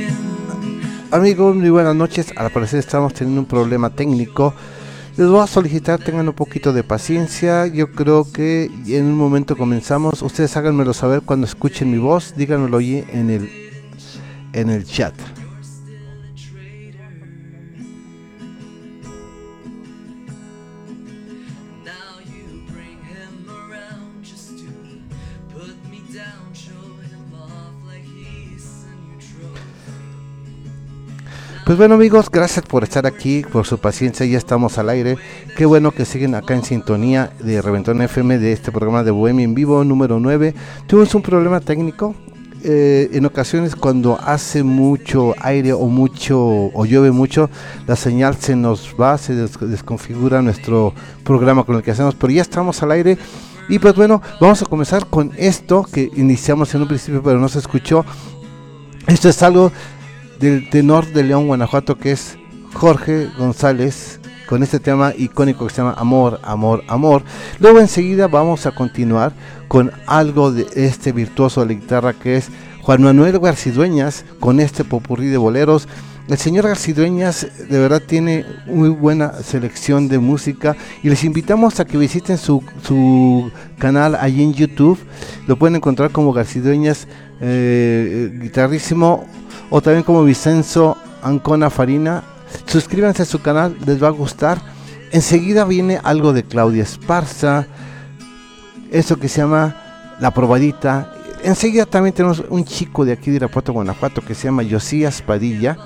Amigos, muy buenas noches. Al parecer estamos teniendo un problema técnico. Les voy a solicitar tengan un poquito de paciencia. Yo creo que en un momento comenzamos. Ustedes háganmelo saber cuando escuchen mi voz. Díganmelo ahí en el chat. Pues bueno amigos, gracias por estar aquí, por su paciencia, ya estamos al aire. Qué bueno que siguen acá en sintonía de Reventón FM de este programa de Bohemia en Vivo número 9. Tuvimos un problema técnico, en ocasiones cuando hace mucho aire o llueve mucho, la señal se nos va, se desconfigura nuestro programa con el que hacemos, pero ya estamos al aire. Y pues bueno, vamos a comenzar con esto que iniciamos en un principio pero no se escuchó. Esto es algo del tenor de León, Guanajuato, que es Jorge González, con este tema icónico que se llama Amor, Amor, Amor. Luego enseguida vamos a continuar con algo de este virtuoso de la guitarra que es Juan Manuel Garcidueñas, con este popurrí de boleros. El señor Garcidueñas de verdad tiene muy buena selección de música y les invitamos a que visiten su canal allí en YouTube. Lo pueden encontrar como Garcidueñas guitarrísimo, o también como Vicenzo Ancona Farina. Suscríbanse a su canal, les va a gustar. Enseguida viene algo de Claudia Esparza, eso que se llama La Probadita. Enseguida también tenemos un chico de aquí de Irapuato, Guanajuato, que se llama Josías Padilla,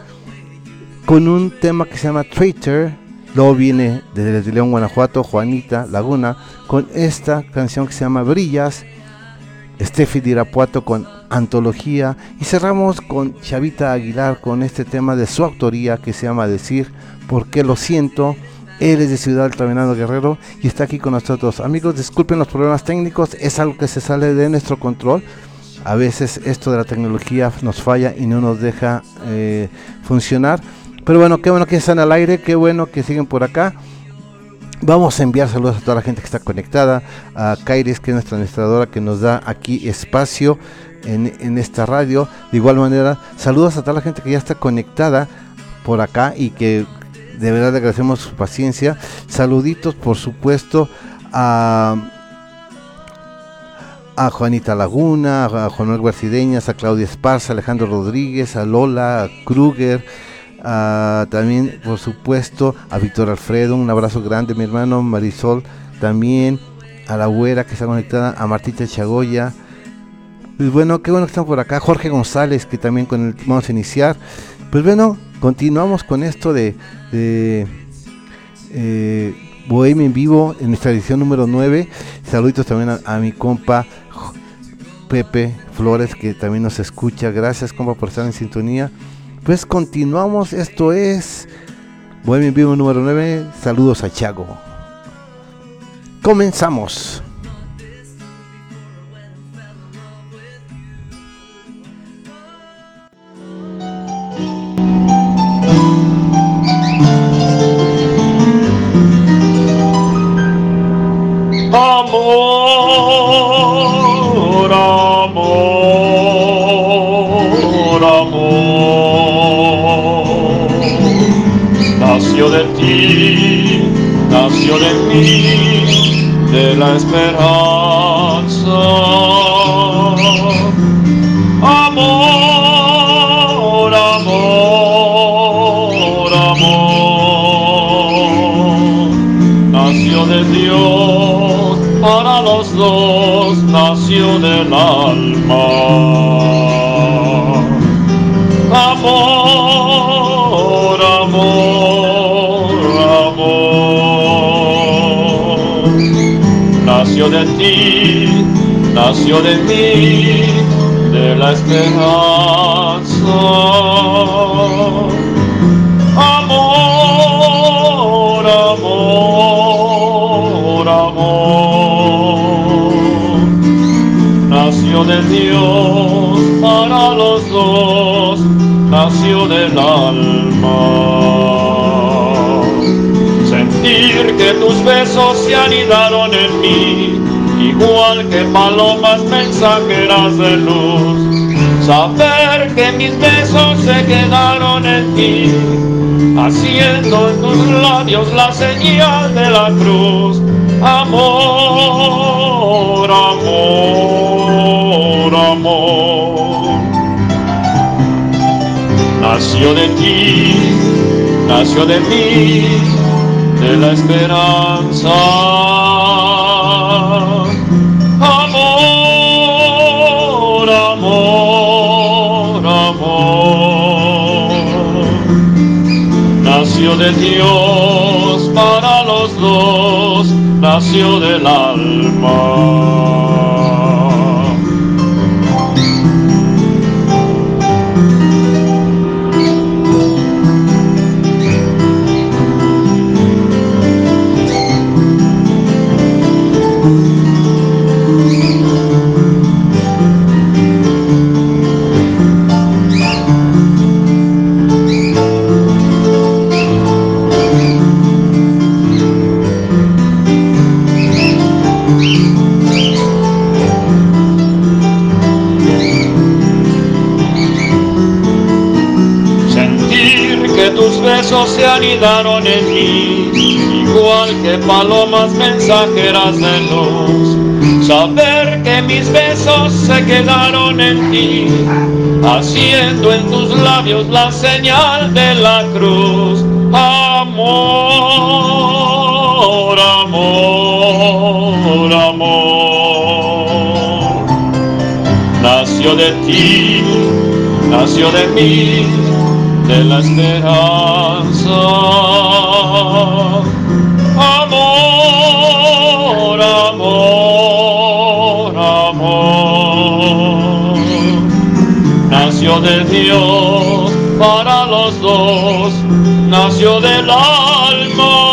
con un tema que se llama Traitor. Luego viene desde León, Guanajuato, Juanita Laguna, con esta canción que se llama Brillas. Steffi de Irapuato con Antología, y cerramos con Chavita Aguilar con este tema de su autoría que se llama Decir porque lo siento. Él es de Ciudad Alta, Venado Guerrero, y está aquí con nosotros. Amigos, disculpen los problemas técnicos, es algo que se sale de nuestro control. A veces esto de la tecnología nos falla y no nos deja funcionar, pero bueno, qué bueno que están al aire, qué bueno que siguen por acá. Vamos a enviar saludos a toda la gente que está conectada, a Kairis, que es nuestra administradora, que nos da aquí espacio en esta radio. De igual manera, saludos a toda la gente que ya está conectada por acá y que de verdad le agradecemos su paciencia. Saluditos, por supuesto, a Juanita Laguna, a Juan Manuel Guarcideñas, a Claudia Esparza, a Alejandro Rodríguez, a Lola, a Kruger. También por supuesto a Víctor Alfredo, un abrazo grande, mi hermano Marisol, también a la güera que está conectada, a Martita Chagoya. Pues bueno, qué bueno que están por acá. Jorge González, que también con el vamos a iniciar. Pues bueno, continuamos con esto de Bohemia en Vivo en nuestra edición número 9. Saluditos también a mi compa Pepe Flores, que también nos escucha. Gracias, compa, por estar en sintonía. Pues continuamos, esto es Bohemia en Vivo número 9. Saludos a Chago. Comenzamos. Amor, amor, amor, nació de ti, nació de mí, de la esperanza. Amor, amor, amor, nació de Dios para los dos, nació del alma. Amor, amor, amor, nació de ti, nació de mí, de la esperanza. Amor, amor, amor, nació de Dios para los dos, nació del alma. Sentir que tus besos se anidaron en mí, igual que palomas mensajeras de luz. saber que mis besos se quedaron en ti, haciendo en tus labios la señal de la cruz. Amor, amor, amor. Nació de ti, nació de mí, de la esperanza. Amor, amor, amor. Nació de Dios para los dos, nació del alma. Tus besos se anidaron en mí, igual que palomas mensajeras de luz. Saber que mis besos se quedaron en ti, haciendo en tus labios la señal de la cruz. Amor, amor, amor. Nació de ti, nació de mí, de la esperanza. Amor, amor, amor. Nació de Dios para los dos, nació del alma.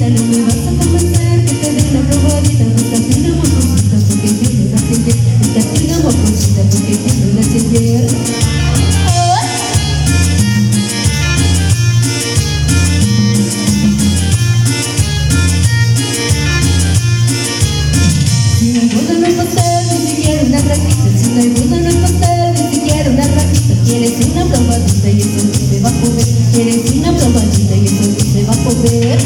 no me vas a convencer que te dé una probadita. Búscate una motorcita porque tienes la piel. Búscate una motorcita porque tienes la piel. Si no hay boda no hay pastel, ni siquiera una ratita. Si no hay boda no hay pastel, ni siquiera una ratita. Quieres una probadita y eso no se va a poder. Quieres una probadita y eso no se va a poder.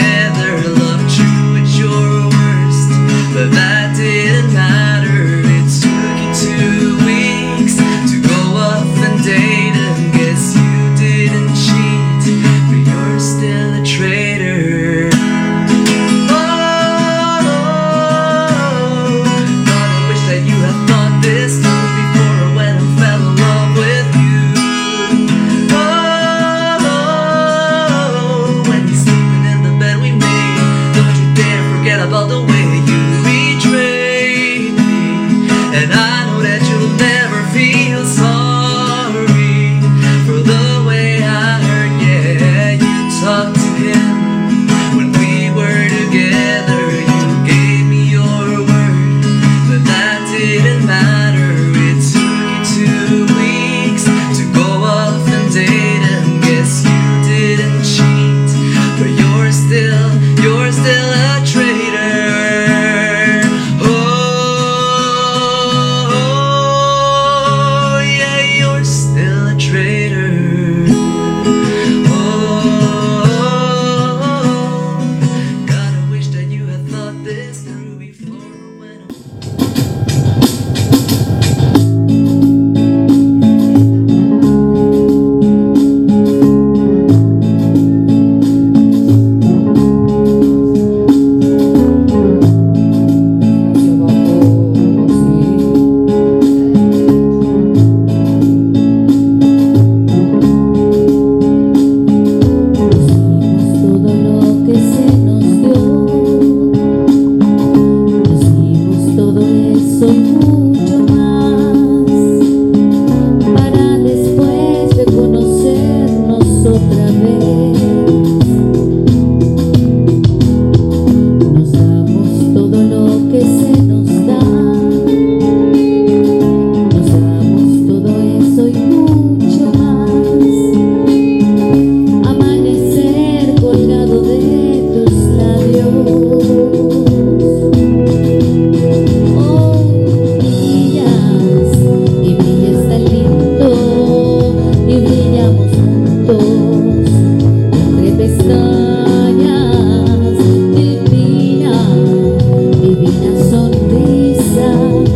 But that didn't matter. It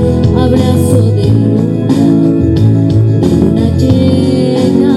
abrazo de luna llena.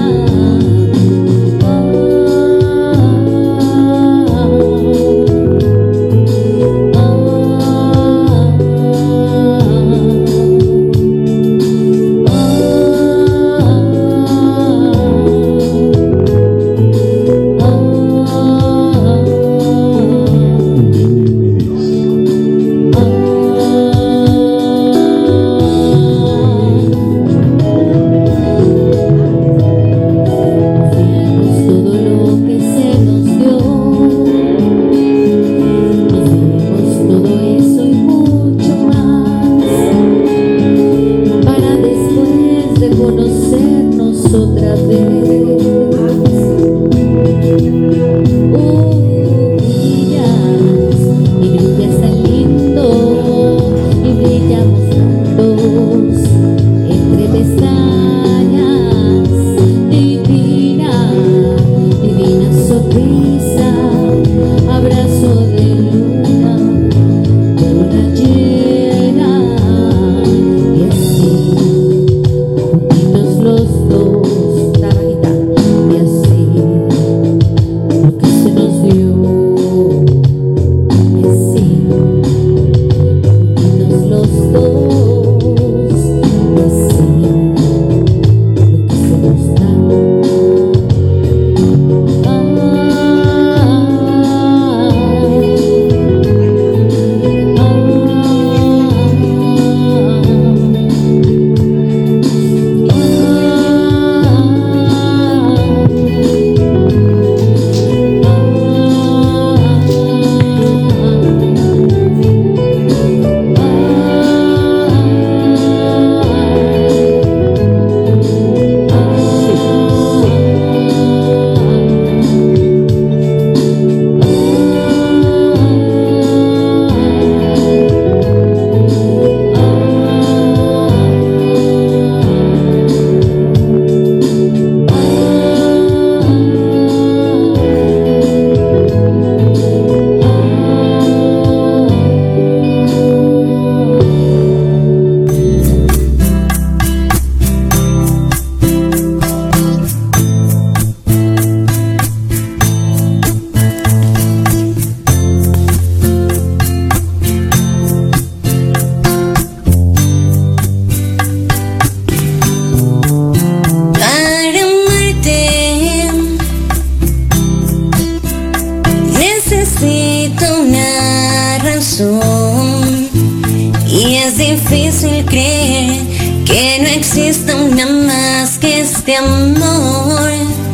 Y es difícil creer que no exista una más que este amor.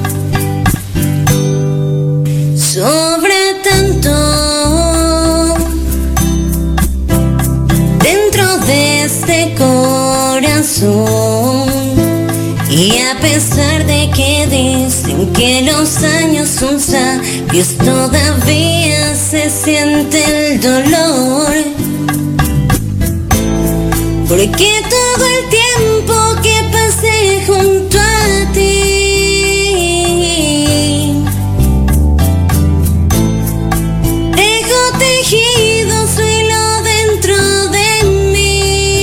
Sobre tanto dentro de este corazón. Y a pesar de que dicen que los años son sabios, todavía se siente el dolor. Porque todo el tiempo que pasé junto a ti, dejo tejido su hilo dentro de mí.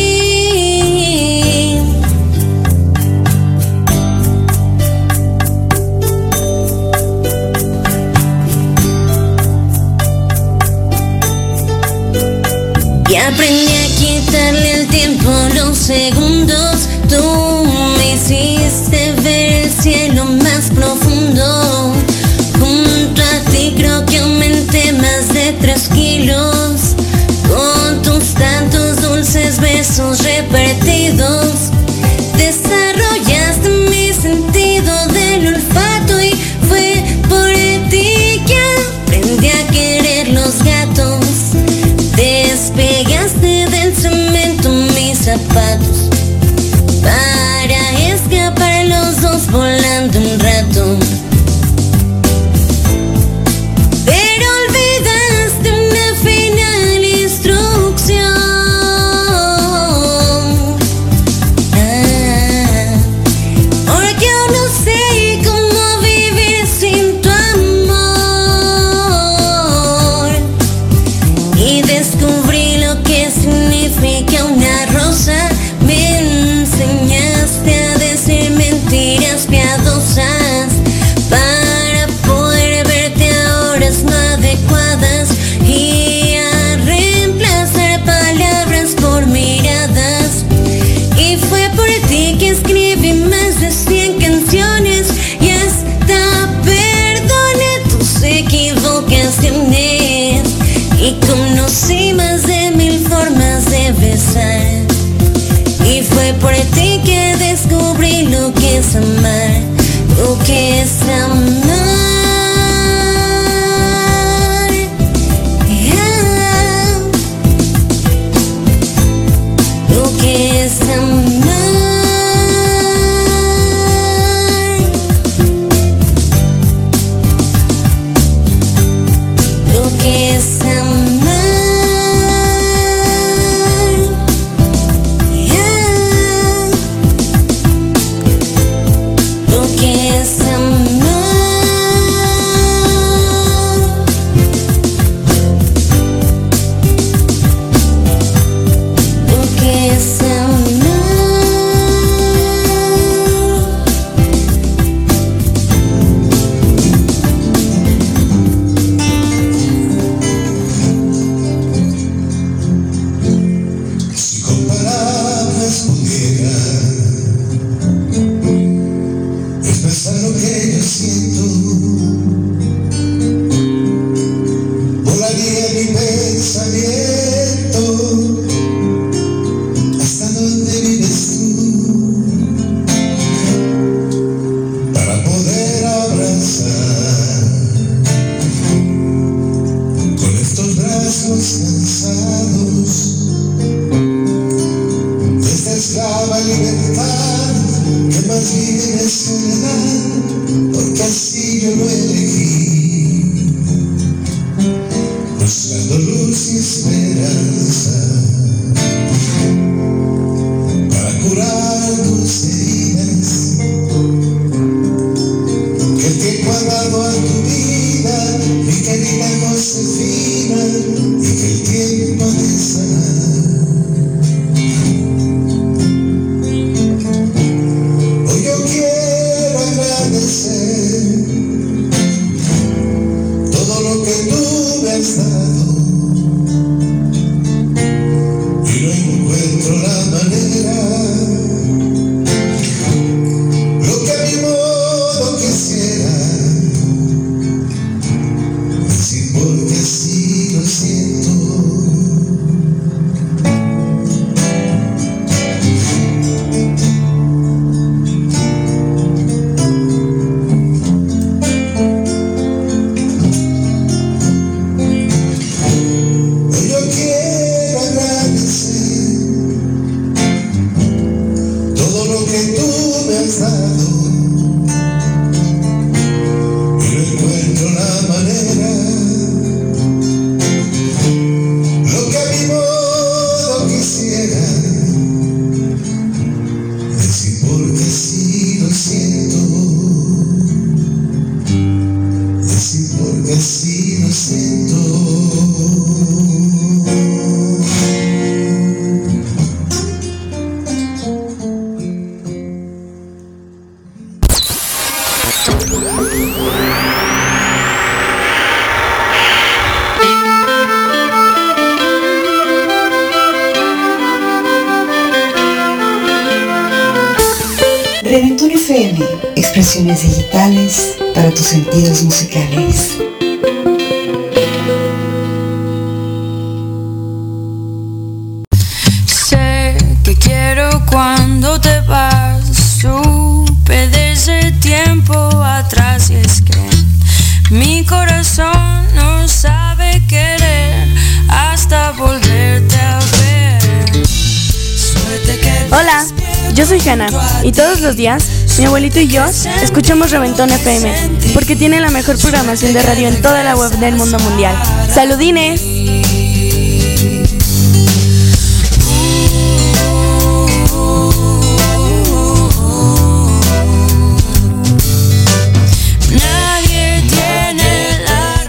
Y aprendí a quitarle el tiempo, los segundos. Tú me hiciste ver el cielo más profundo. Junto a ti creo que aumenté más de 3 kilos. Con tus tantos dulces besos repartidos, desarrollaste mi sentido del olfato. Y fue por ti que aprendí a querer los gatos. Despegaste del cemento mis zapatos para escapar los dos volando un rato. Pero olvidaste una final instrucción. Porque yo no sé cómo vivir sin tu amor. Y descubrí lo que significa una rosa Fue por ti que descubrí lo que es amar, lo que es amar. Lo que es amar. Lo que es amar. Lo que es amar. Lo que es amar. Si con palabras pudiera expresar lo que yo siento, volaría mi pensamiento hasta donde vives tú, para poder abrazar con estos brazos cansados esta esclava libertad que más bien es soledad, porque así yo lo elegí, buscando luz y esperanza para curar tus heridas que el tiempo ha dado a tu vida, mi querida Josefina, y que el tiempo ha de sanar. Hoy yo quiero agradecer todo lo que tú me has dado, y no encuentro la manera, lo que a mi modo quisiera decir, porque así lo siento. Hoy yo quiero agradecer todo lo que tú me has dado, y no encuentro la manera, lo que a mi modo quisiera decir, porque así lo siento, decir, porque así lo siento. Reventón FM, expresiones digitales para tus sentidos musicales. Sé que quiero cuando te vas, supe desde tiempo atrás, y es que mi corazón no sabe querer hasta volverte a ver. Suerte que Hola, yo soy Hanna y todos los días mi abuelito y yo escuchamos Reventón FM porque tiene la mejor programación de radio en toda la web del mundo mundial. ¡Saludines! nadie tiene la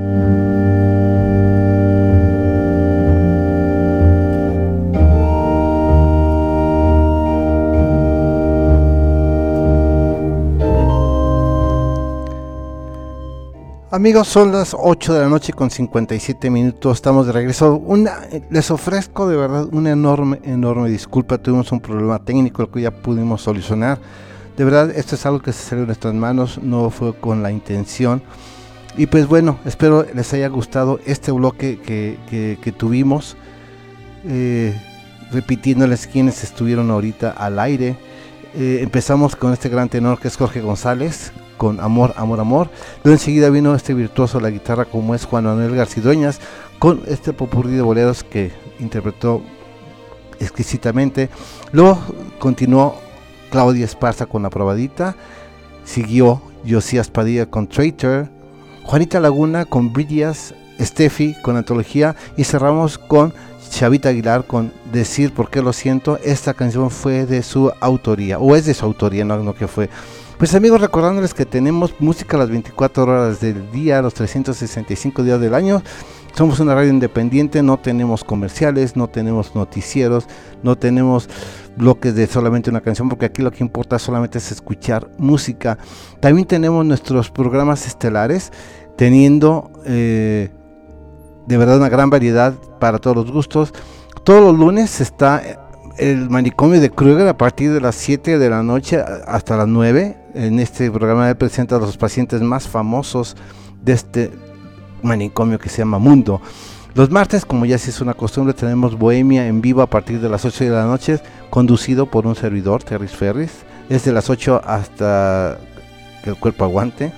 Amigos, son las 8 de la noche con 57 minutos, estamos de regreso. Les ofrezco de verdad una enorme disculpa, tuvimos un problema técnico el que ya pudimos solucionar. De verdad, esto es algo que se salió de nuestras manos, no fue con la intención. Y pues bueno, espero les haya gustado este bloque que tuvimos. repitiéndoles quienes estuvieron ahorita al aire. Empezamos con este gran tenor que es Jorge González, con Amor, Amor, Amor. Luego enseguida vino este virtuoso de la guitarra como es Juan Manuel Garcidueñas, con este popurrí de boleros que interpretó exquisitamente. Luego continuó Claudia Esparza con La Probadita, siguió Josías Padilla con Traitor, Juanita Laguna con Brillas, Steffi con Antología y cerramos con Chavita Aguilar con Decir por qué lo siento. Esta canción fue de su autoría, o es de su autoría, no que fue. Pues amigos, recordándoles que tenemos música las 24 horas del día, los 365 días del año. Somos una radio independiente, no tenemos comerciales, no tenemos noticieros, no tenemos bloques de solamente una canción, porque aquí lo que importa solamente es escuchar música. También tenemos nuestros programas estelares, teniendo de verdad una gran variedad para todos los gustos. Todos los lunes está el manicomio de Kruger a partir de las 7 de la noche hasta las 9. En este programa él presenta a los pacientes más famosos de este manicomio que se llama Mundo. Los martes, como ya se es una costumbre, tenemos Bohemia en vivo a partir de las 8 de la noche, conducido por un servidor, Terry Ferris. Es de las 8 hasta que el cuerpo aguante.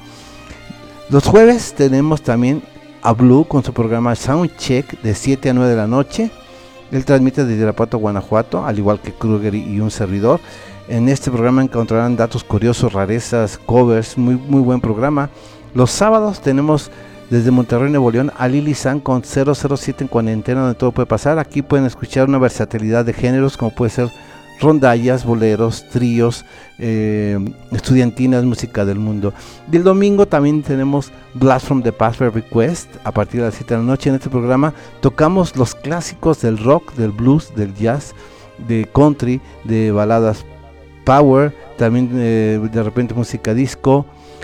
Los jueves tenemos también a Blue con su programa Soundcheck de 7 a 9 de la noche. Él transmite desde Irapuato, Guanajuato, al igual que Kruger y un servidor. En este programa encontrarán datos curiosos, rarezas, covers, muy buen programa. Los sábados tenemos desde Monterrey, Nuevo León, a Lili San con 007 en cuarentena, donde todo puede pasar. Aquí pueden escuchar una versatilidad de géneros, como puede ser rondallas, boleros, tríos, estudiantinas, música del mundo. Y el domingo también tenemos Blast from the Past Request a partir de las 7 de la noche. En este programa tocamos los clásicos del rock, del blues, del jazz, de country, de baladas power, también de repente música disco,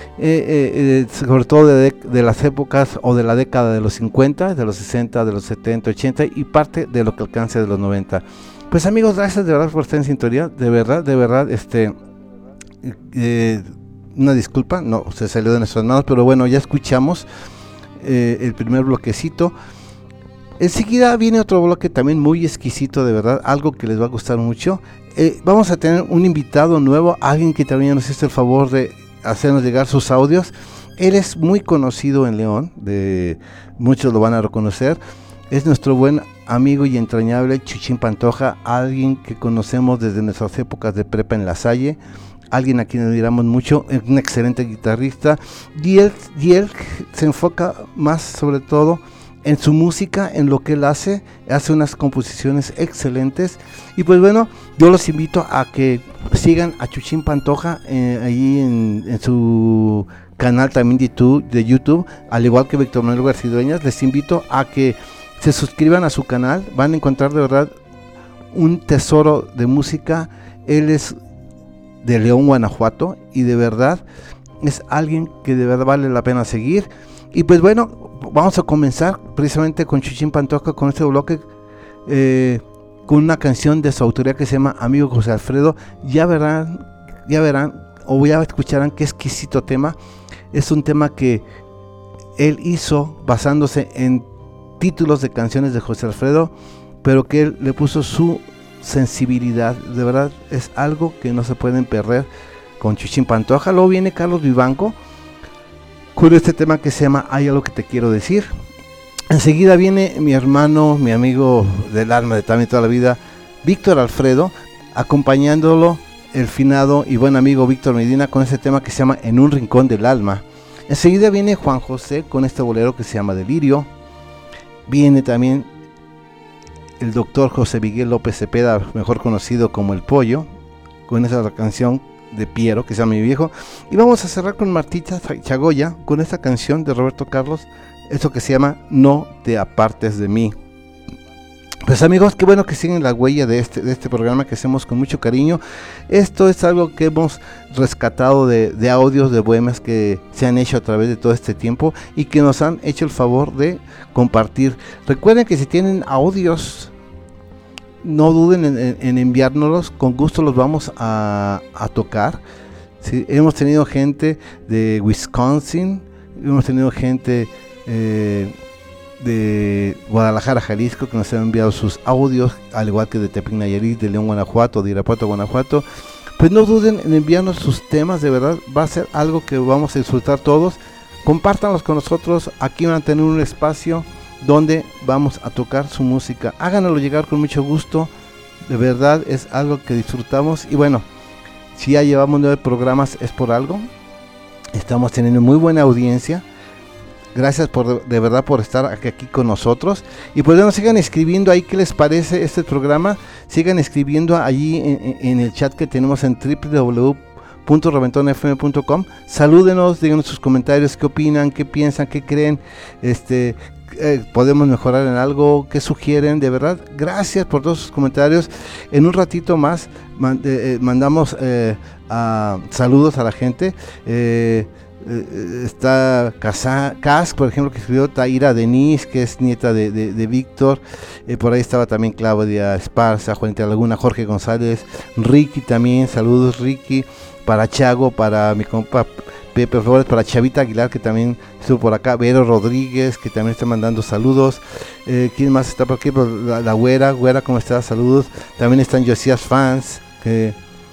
sobre todo de las épocas o de la década de los 50, de los 60, de los 70, 80 y parte de lo que alcance de los 90. Pues amigos, gracias de verdad por estar en sintonía, de verdad, una disculpa, no, se salió de nuestras manos, pero bueno, ya escuchamos el primer bloquecito. Enseguida viene otro bloque también muy exquisito, de verdad, algo que les va a gustar mucho. Vamos a tener un invitado nuevo, alguien que también nos hizo el favor de hacernos llegar sus audios. Él es muy conocido en León, muchos lo van a reconocer. Es nuestro buen amigo y entrañable Chuchín Pantoja, alguien que conocemos desde nuestras épocas de prepa en La Salle, alguien a quien admiramos mucho, es un excelente guitarrista y él se enfoca más sobre todo en su música, en lo que él hace unas composiciones excelentes. Y pues bueno, yo los invito a que sigan a Chuchín Pantoja ahí en su canal también de YouTube, al igual que Víctor Manuel Garcidueñas. Les invito a que se suscriban a su canal, van a encontrar de verdad un tesoro de música. Él es de León, Guanajuato, y de verdad es alguien que de verdad vale la pena seguir. Y pues bueno, vamos a comenzar precisamente con Chuchín Pantoja, con este bloque, con una canción de su autoría que se llama Amigo José Alfredo. Ya verán, o ya escucharán qué exquisito tema. Es un tema que él hizo basándose en títulos de canciones de José Alfredo, pero que él le puso su sensibilidad. De verdad es algo que no se pueden perder con Chuchín Pantoja. Luego viene Carlos Vivanco con este tema que se llama Hay algo que te quiero decir. Enseguida viene mi hermano, mi amigo del alma de también toda la vida, Víctor Alfredo, acompañándolo el finado y buen amigo Víctor Medina con este tema que se llama En un rincón del alma. Enseguida viene Juan José con este bolero que se llama Delirio. Viene también el doctor José Miguel López Cepeda, mejor conocido como El Pollo, con esa canción de Piero que se llama Mi Viejo. Y vamos a cerrar con Martita Chagoya con esta canción de Roberto Carlos, esto que se llama No te apartes de mí. Pues amigos, qué bueno que siguen la huella de este programa que hacemos con mucho cariño. Esto es algo que hemos rescatado de audios de bohemias que se han hecho a través de todo este tiempo y que nos han hecho el favor de compartir. Recuerden que si tienen audios, no duden en enviárnoslos, con gusto los vamos a tocar. Sí, hemos tenido gente de Wisconsin, hemos tenido gente de Guadalajara, Jalisco, que nos han enviado sus audios, al igual que de Tepic, Nayarit, de León, Guanajuato, de Irapuato, Guanajuato. Pues no duden en enviarnos sus temas, de verdad, va a ser algo que vamos a disfrutar todos. Compártanlos con nosotros, aquí van a tener un espacio donde vamos a tocar su música. Háganoslo llegar con mucho gusto, de verdad es algo que disfrutamos. Y bueno, si ya llevamos 9 programas es por algo, estamos teniendo muy buena audiencia. Gracias de verdad por estar aquí con nosotros. Y pues bueno, sigan escribiendo ahí qué les parece este programa. Sigan escribiendo allí en el chat que tenemos en www.reventonfm.com. Salúdenos, díganos sus comentarios, qué opinan, qué piensan, qué creen, podemos mejorar en algo, qué sugieren. De verdad, gracias por todos sus comentarios. En un ratito más mandamos saludos a la gente. Está Cas, por ejemplo, que escribió Taira Denise, que es nieta de Víctor. Por ahí estaba también Claudia Esparza, Juanita Laguna, Jorge González, Ricky también, saludos Ricky, para Chago, para mi compa Pepe Flores, para Chavita Aguilar, que también estuvo por acá, Vero Rodríguez, que también está mandando saludos. ¿Quién más está por aquí? Pues la Güera, ¿cómo estás? Saludos. También están Josías fans, que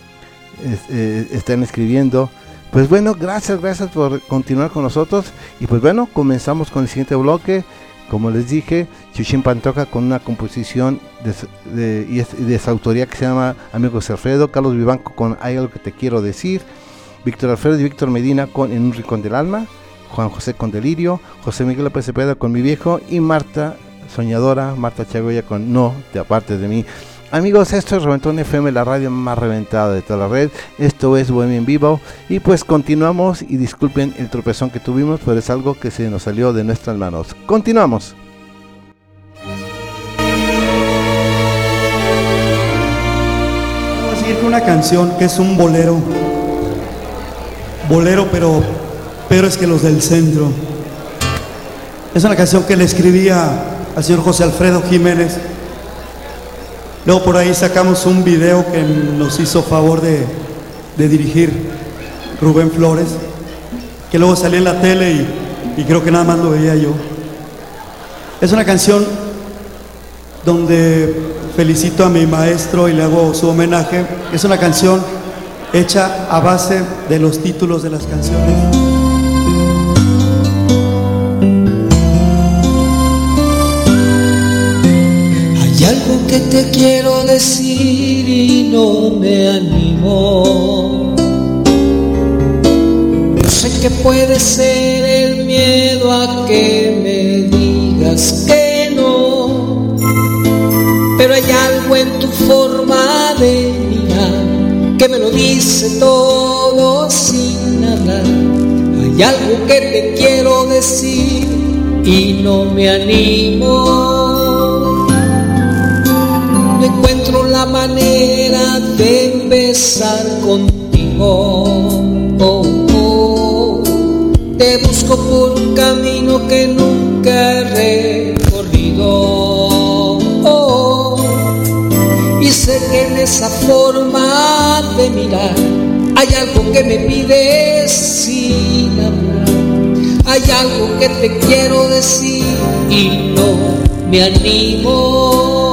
están escribiendo. Pues bueno, gracias por continuar con nosotros. Y pues bueno, comenzamos con el siguiente bloque. Como les dije, Chuchín Pantoja con una composición de su autoría que se llama Amigo José Alfredo. Carlos Vivanco con Hay algo que te quiero decir. Víctor Alfredo y Víctor Medina con En un rincón del alma. Juan José con Delirio. José Miguel López Cepeda con Mi viejo. Y Marta Soñadora, Marta Chagoya con No te apartes de mí. Amigos, esto es Reventón FM, la radio más reventada de toda la red. Esto es Bohemia en Vivo. Y pues continuamos, y disculpen el tropezón que tuvimos, pero es algo que se nos salió de nuestras manos. Continuamos. Vamos a seguir con una canción que es un bolero. Bolero, pero es que los del centro. Es una canción que le escribía al señor José Alfredo Jiménez. Luego por ahí sacamos un video que nos hizo favor de dirigir Rubén Flores, que luego salió en la tele y creo que nada más lo veía yo. Es una canción donde felicito a mi maestro y le hago su homenaje. Es una canción hecha a base de los títulos de las canciones. Hay algo que te quiero decir y no me animo. Yo sé que puede ser el miedo a que me digas que no, pero hay algo en tu forma de mirar que me lo dice todo sin hablar. Hay algo que te quiero decir y no me animo. No encuentro la manera de empezar contigo. Te busco por un camino que nunca he recorrido. Y sé que en esa forma de mirar hay algo que me pides sin hablar. Hay algo que te quiero decir y no me animo.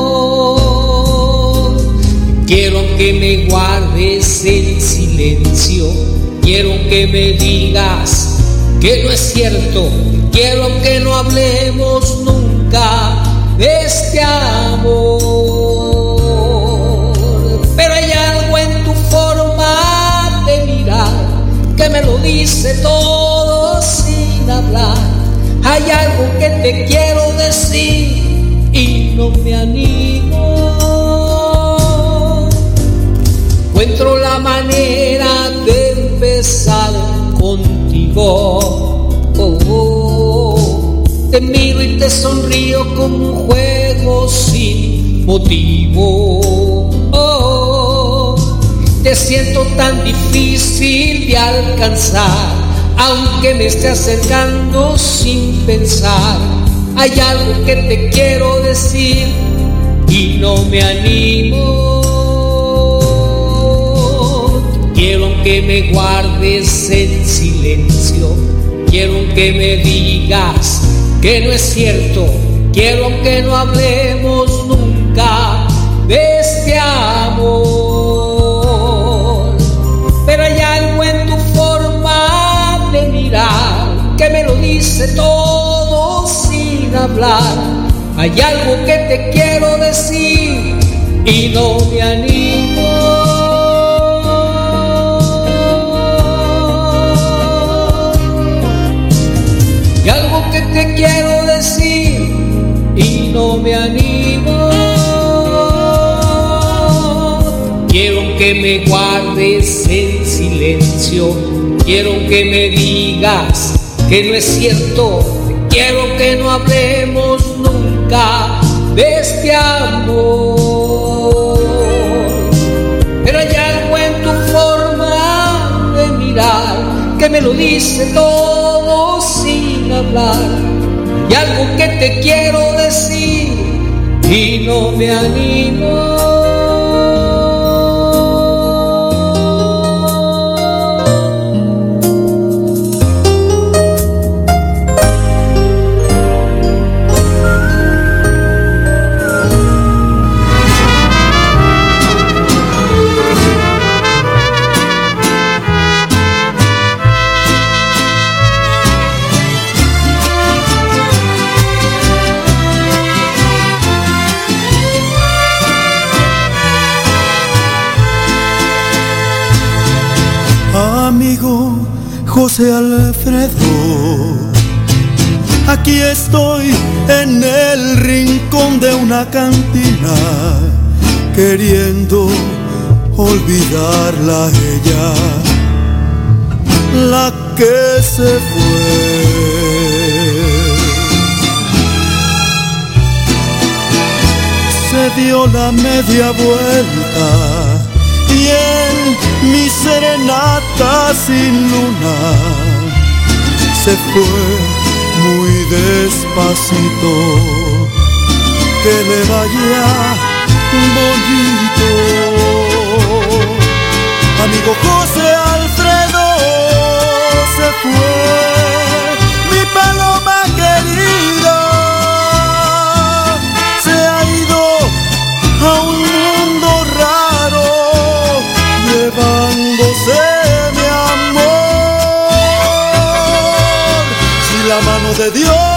Quiero que me guardes en silencio. Quiero que me digas que no es cierto. Quiero que no hablemos nunca de este amor. Pero hay algo en tu forma de mirar que me lo dice todo sin hablar. Hay algo que te quiero decir y no me animo. Encuentro la manera de empezar contigo. Te miro y te sonrío como un juego sin motivo. Te siento tan difícil de alcanzar, aunque me esté acercando sin pensar. Hay algo que te quiero decir y no me animo. Quiero que me guardes en silencio. Quiero que me digas que no es cierto. quiero que no hablemos nunca de este amor. Pero hay algo en tu forma de mirar que me lo dice todo sin hablar. Hay algo que te quiero decir y no me animo. Y algo que te quiero decir y no me animo. Quiero que me guardes en silencio, quiero que me digas que no es cierto, quiero que no hablemos nunca de este amor. Pero hay algo en tu forma de mirar que me lo dice todo sin hablar. Y algo que te quiero decir y no me animo. Amigo José Alfredo, aquí estoy en el rincón de una cantina, queriendo olvidarla a ella, la que se fue. Se dio la media vuelta y en mi serenata sin luna se fue muy despacito. Que le vaya bonito. Amigo José Alfredo se fue, mi paloma querida se ha ido a un mundo raro, llevándose mi amor. Si la mano de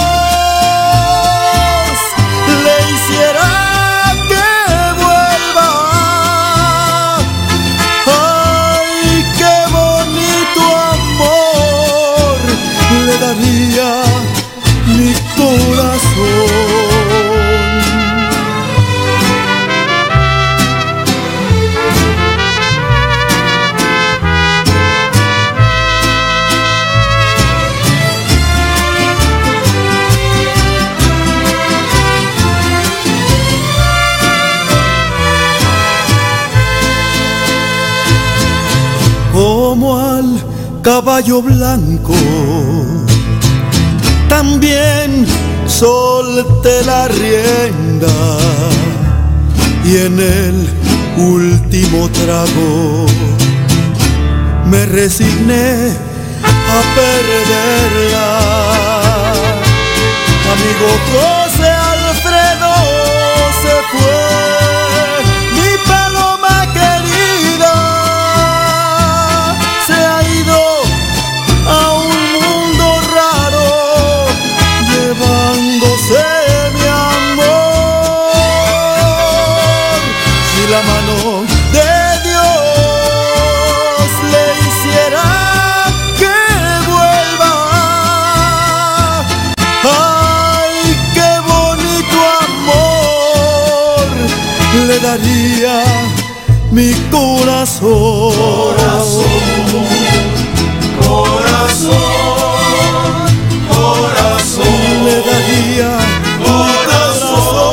Dios le hiciera que vuelva, ay, qué bonito amor le daría mi corazón. Como al caballo blanco, también solté la rienda y en el último trago me resigné a perderla. Amigo José Alfredo se fue, mi paloma querida se ha ido a un mundo raro, llevándose mi amor. Si la mano de Dios le hiciera que vuelva, ay, qué bonito amor le daría mi corazón. Corazón, le daría mi corazón.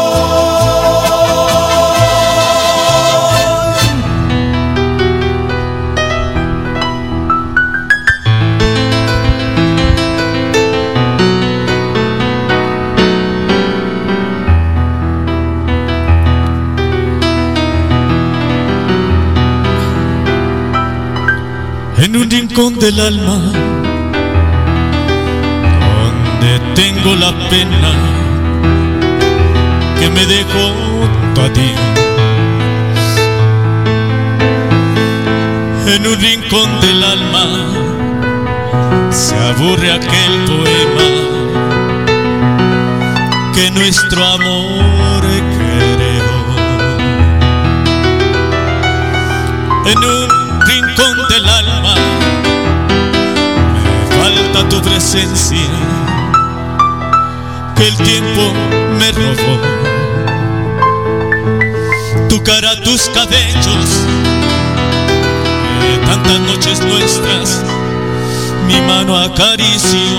En un rincón del alma, donde tengo la pena que me dejó tu adiós. En un rincón del alma se aburre aquel poema que nuestro amor creó. En un rincón del alma me falta tu presencia, que el tiempo me robó. Tu cara, tus cabellos, tantas noches nuestras mi mano acarició.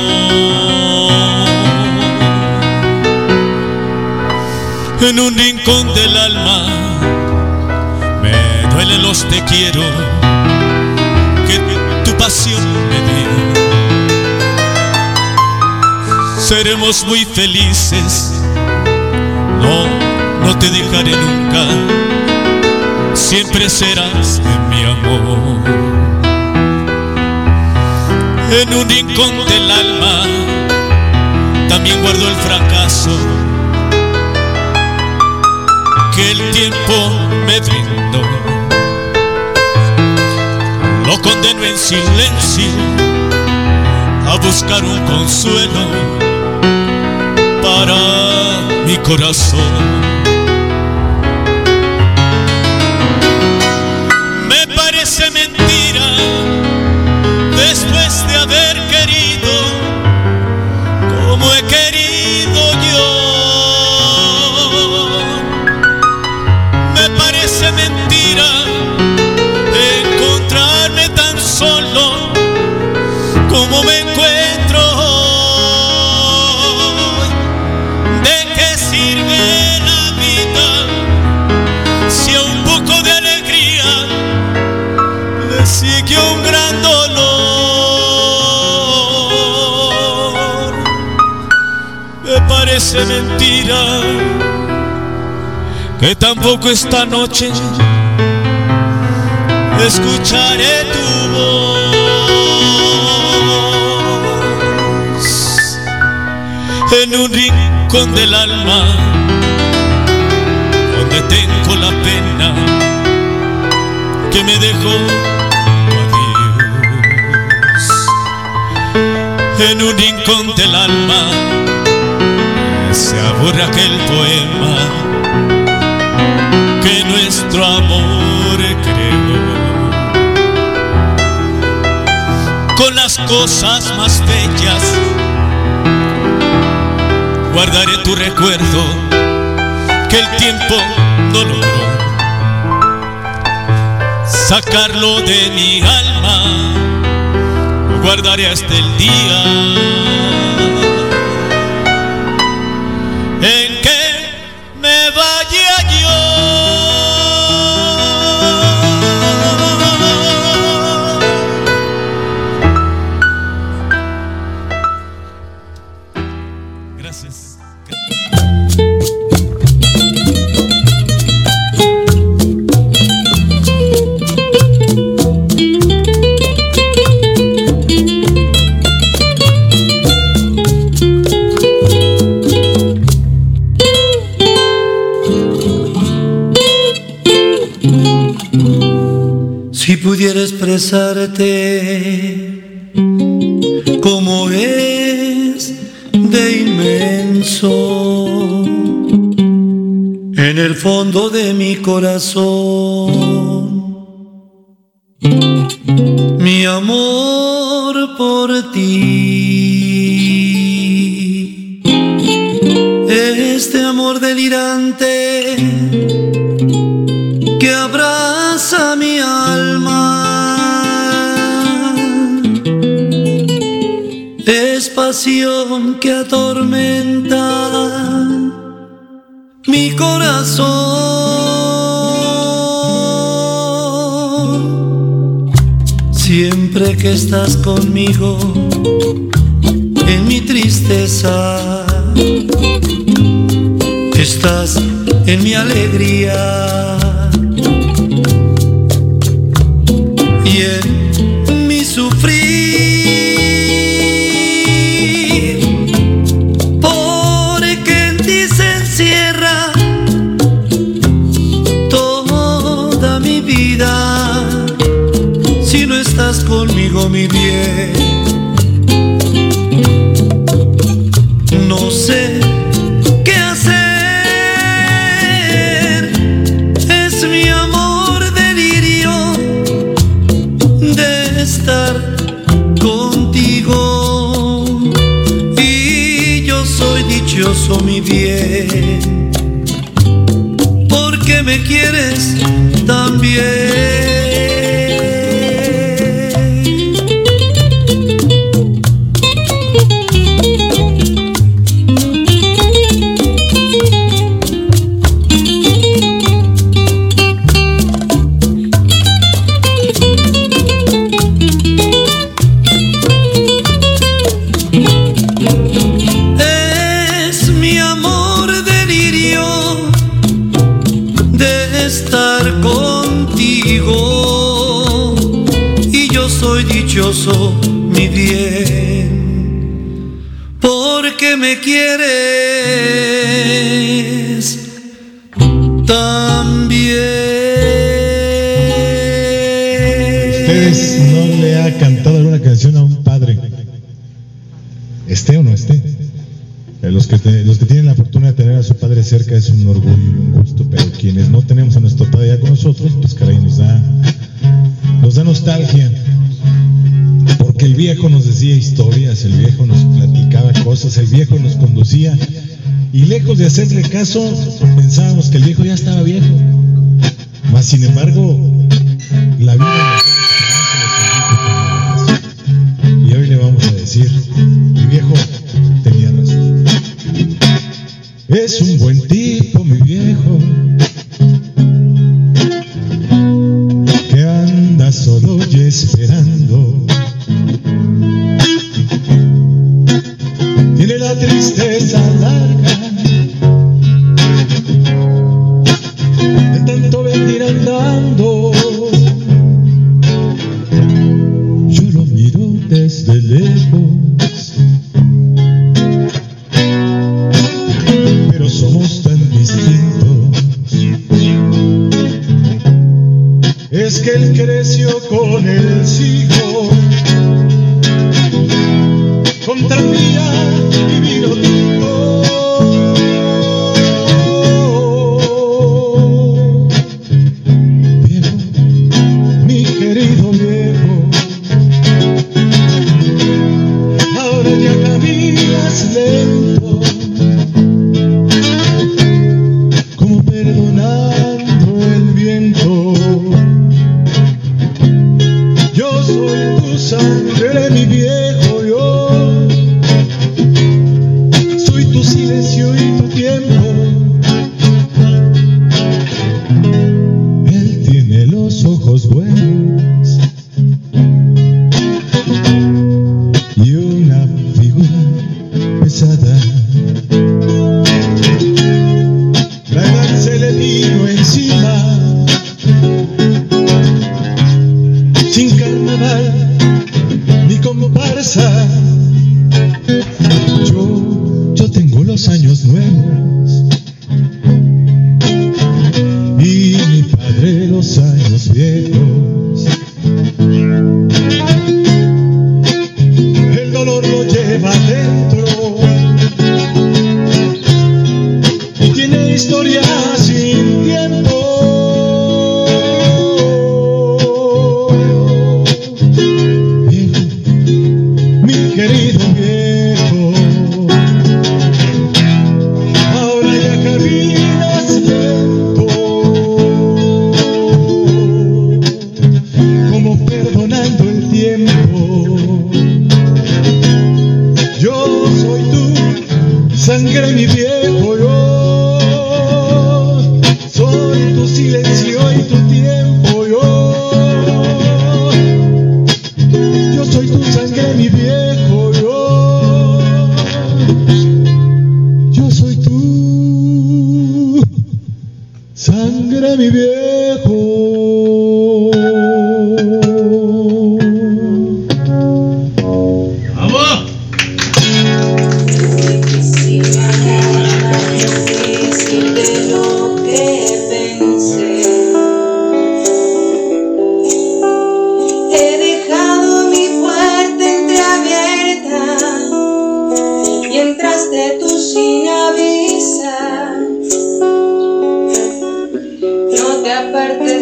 En un rincón del alma me duelen los te quiero que tu pasión me dio. Seremos muy felices, no te dejaré nunca, siempre serás mi amor. En un rincón del alma también guardo el fracaso que el tiempo me brindó. Lo condeno en silencio a buscar un consuelo para mi corazón. Me parece mentira, después de haber querido como he querido yo. Me parece mentira encontrarme tan solo como me encuentro hoy. ¿De qué sirve la vida si a un poco de alegría le sigue un gran dolor? Me parece mentira que tampoco esta noche escucharé tu voz. En un rincón del alma donde tengo la pena que me dejó tu adiós. En un rincón del alma se aburre aquel poema que nuestro amor creó. Con las cosas más bellas guardaré tu recuerdo que el tiempo no logró sacarlo de mi alma. Lo guardaré hasta el día en que me vaya yo. Gracias. Si pudiera expresarte como es de inmenso en el fondo de mi corazón, mi amor por ti, este amor delirante que abraza mi alma, es pasión que atormenta mi corazón. Siempre que estás conmigo en mi tristeza, estás en mi alegría y en mi sufrir, porque en ti se encierra mi bien. No sé qué hacer, es mi amor delirio de estar contigo, y yo soy dichoso mi bien, porque me quieres también. Dichoso mi bien, porque me quieres también. ¿Ustedes no le ha cantado alguna canción a un padre? Esté o no esté. Los que tienen la fortuna de tener a su padre cerca es un orgullo y un gusto, pero quienes no tenemos a nuestro padre ya con nosotros, pues caray, nos da nostalgia. Porque el viejo nos decía historias, el viejo nos platicaba cosas, el viejo nos conducía, y lejos de hacerle caso, pensábamos que el viejo ya estaba viejo. Mas sin embargo, la vida nos da y hoy le vamos a decir, mi viejo tenía razón. Es un buen tipo, mi viejo, que anda solo y esperando. Tiene la tristeza larga de tanto venir andando. Yo lo miro desde lejos, pero somos tan distintos. Es que él creció con el sigo, con tranvía y vino tinto. Viejo, mi querido viejo, ahora ya caminas lento, como perdonando el viento. Yo soy tu sangre, mi viejo, yo soy tu silencio y tu tiempo. Él tiene los ojos buenos y una figura pesada. La edad se le vino encima, sin carnaval ni comparsa. Yo tengo los años nuevos y mi padre los años viejos. El dolor lo lleva adentro y tiene historia sin tiempo. Querido viejo, ahora ya caminas lento.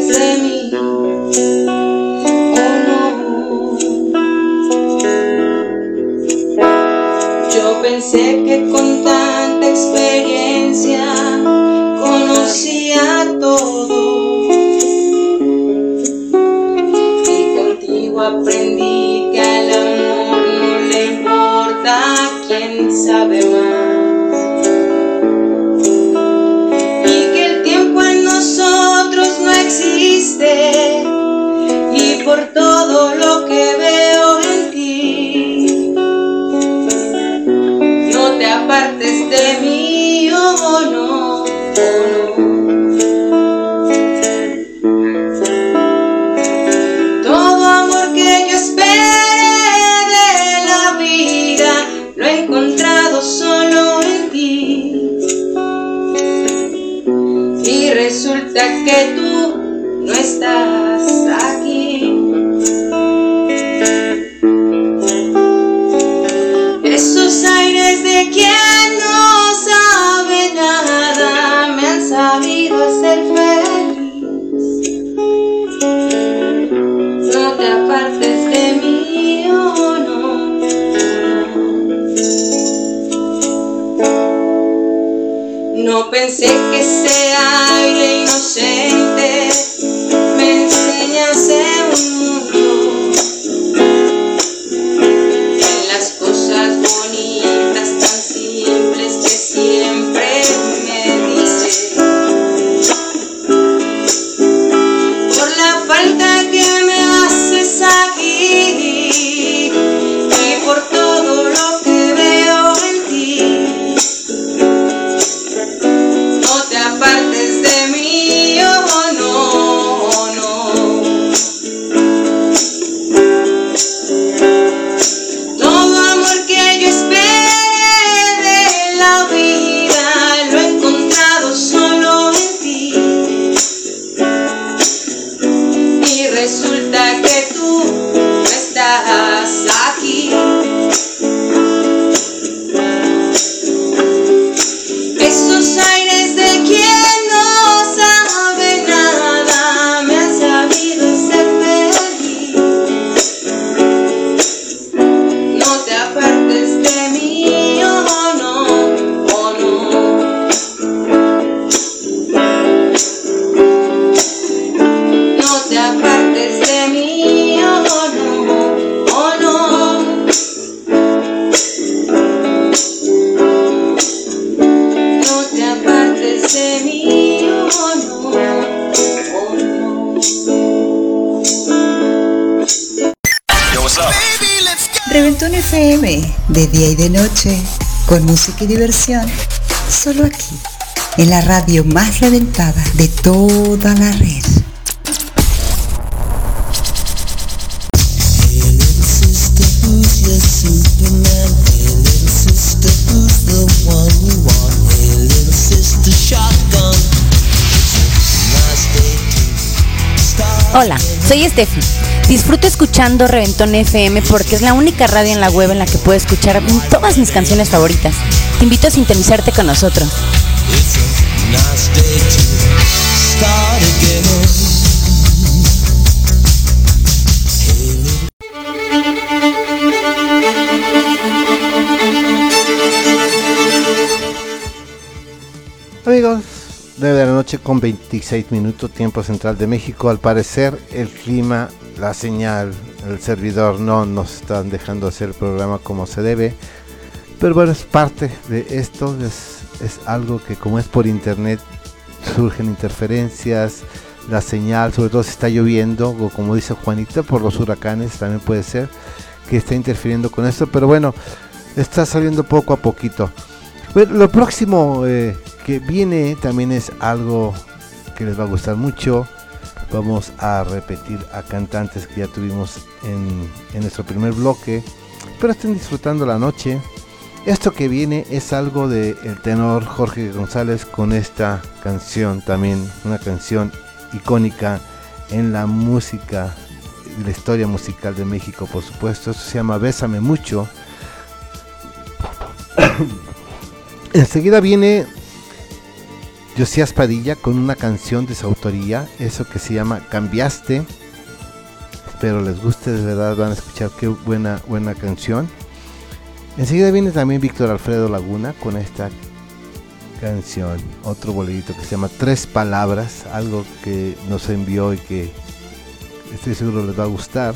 de mí o no. Yo pensé que con tanta experiencia conocía todo, y contigo aprendí que al amor no le importa quién sabe más, y que el tiempo en nosotros no existe, y por todo lo que veo en ti, no te apartes de mí o no, Todo amor que yo esperé de la vida lo he encontrado solo en ti, y resulta que tú no estás aquí. Esos aires de quien no sabe nada me han sabido hacer feliz. No te apartes de mí o no. No pensé que ese aire inocente me enseñase un mundo, en las cosas bonitas tan simples que siempre me dices, por la falta que me haces aquí y por todo lo que veo en ti. No te apartes de mí o no, no. Todo amor que yo esperé de la vida lo he encontrado solo en ti, y resulta que tú no estás aquí. Esos aires de quien no sabe nada me han sabido ser feliz. No te apartes de mí o no, o no. No te apartes de mí o no, o no. No te apartes de mí o no, o no. Reventón FM, de día y de noche, con música y diversión, solo aquí, en la radio más reventada de toda la red. Hola, soy Steffi. Disfruto escuchando Reventón FM porque es la única radio en la web en la que puedo escuchar todas mis canciones favoritas. Te invito a sintonizarte con nosotros. Amigos, 9 de la noche con 26 minutos, tiempo central de México. Al parecer el clima, la señal, el servidor no nos están dejando hacer el programa como se debe, pero bueno, es parte de esto, es algo que como es por internet surgen interferencias, la señal, sobre todo si está lloviendo o como dice Juanita, por los huracanes también puede ser que esté interfiriendo con esto, pero bueno, está saliendo poco a poquito. Bueno, lo próximo que viene también es algo que les va a gustar mucho. Vamos a repetir a cantantes que ya tuvimos en nuestro primer bloque. Espero estén disfrutando la noche. Esto que viene es algo del tenor Jorge González con esta canción también, una canción icónica en la música, la historia musical de México, por supuesto. Esto se llama Bésame Mucho. Enseguida viene Josías Padilla con una canción de su autoría, eso que se llama Cambiaste. Espero les guste, de verdad van a escuchar qué buena canción. Enseguida viene también Víctor Alfredo Laguna con esta canción, otro bolerito que se llama Tres Palabras, algo que nos envió y que estoy seguro les va a gustar.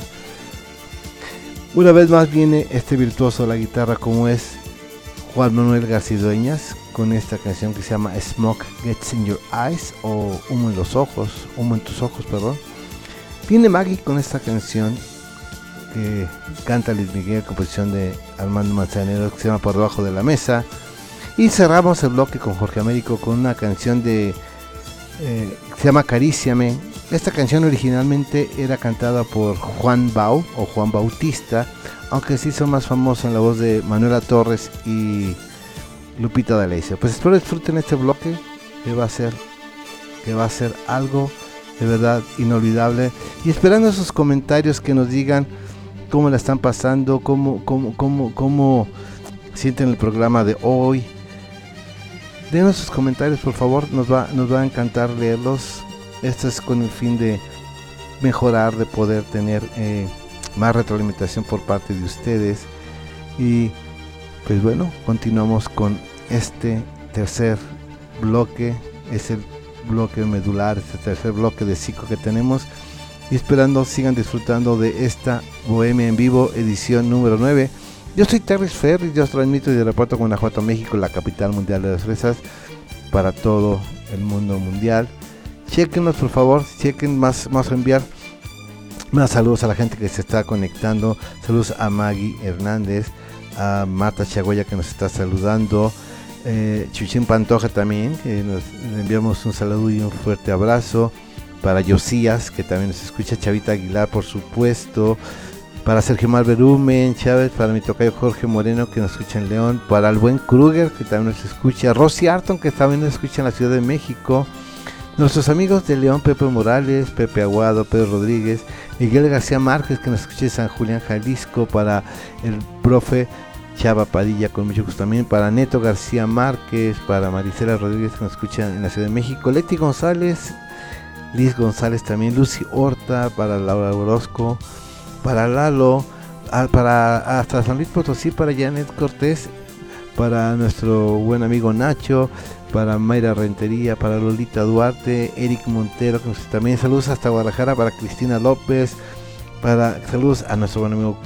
Una vez más viene este virtuoso de la guitarra como es Juan Manuel Garcidueñas con esta canción que se llama Smoke Gets in Your Eyes o Humo en los ojos, Humo en tus ojos, perdón. Viene Maggie con esta canción que canta Luis Miguel, composición de Armando Manzanero, que se llama Por Debajo de la Mesa. Y cerramos el bloque con Jorge Américo con una canción de se llama Acaríciame. Esta canción originalmente era cantada por Juan Bau o Juan Bautista, aunque se hizo más famoso en la voz de Manuela Torres y Lupita D'Alessio. Pues espero disfruten este bloque que va a ser algo de verdad inolvidable, y esperando sus comentarios que nos digan cómo la están pasando, cómo sienten el programa de hoy. Denos sus comentarios, por favor, nos va a encantar leerlos. Esto es con el fin de mejorar, de poder tener más retroalimentación por parte de ustedes. Y pues bueno, continuamos con este tercer bloque, es el bloque medular, este tercer bloque de 5 que tenemos, y esperando sigan disfrutando de esta Bohemia en Vivo, edición número 9. Yo soy Terry Ferris, yo os transmito desde Irapuato, Guanajuato, México, la capital mundial de las fresas, para todo el mundo mundial. Chequenos, por favor, chequen más a enviar más saludos a la gente que se está conectando. Saludos a Maggie Hernández, a Marta Chagoya que nos está saludando, Chuchín Pantoja también, que le enviamos un saludo y un fuerte abrazo. Para Josías, que también nos escucha, Chavita Aguilar, por supuesto, para Sergio Malverumen Chávez, para mi tocayo Jorge Moreno, que nos escucha en León, para el buen Kruger, que también nos escucha, Rosy Arton, que también nos escucha en la Ciudad de México, nuestros amigos de León, Pepe Morales, Pepe Aguado, Pedro Rodríguez, Miguel García Márquez, que nos escucha en San Julián, Jalisco, para el profe Chava Padilla, con mucho gusto también, para Neto García Márquez, para Marisela Rodríguez, que nos escucha en la Ciudad de México, Leti González, Liz González también, Lucy Horta, para Laura Orozco, para Lalo, para hasta San Luis Potosí, para Janet Cortés, para nuestro buen amigo Nacho, para Mayra Rentería, para Lolita Duarte, Eric Montero, que también saludos hasta Guadalajara, para Cristina López, saludos a nuestro buen amigo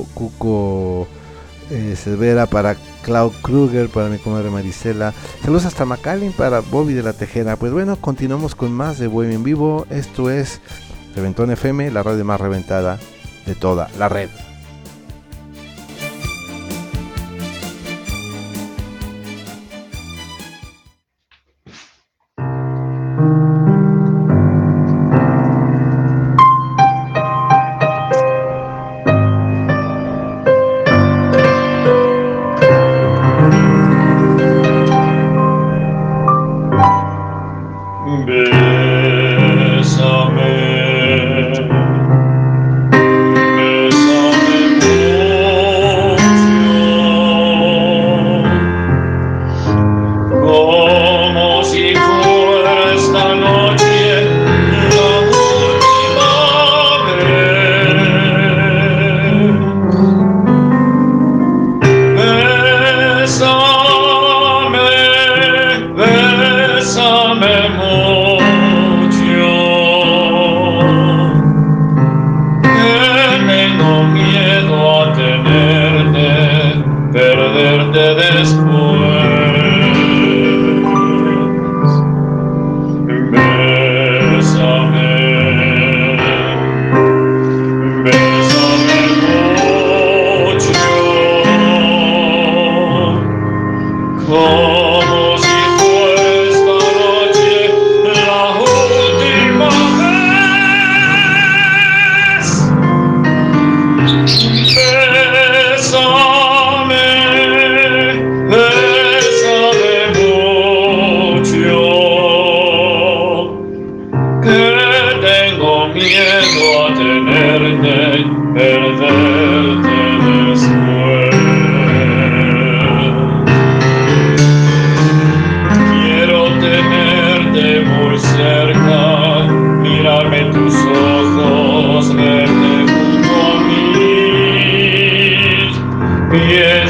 Cuco Cervera, para Clau Kruger, para mi comadre Marisela, saludos hasta McAllen, para Bobby de la Tejera. Pues bueno, continuamos con más de Bohemia en Vivo. Esto es Reventón FM, la radio más reventada de toda la red. Bésame,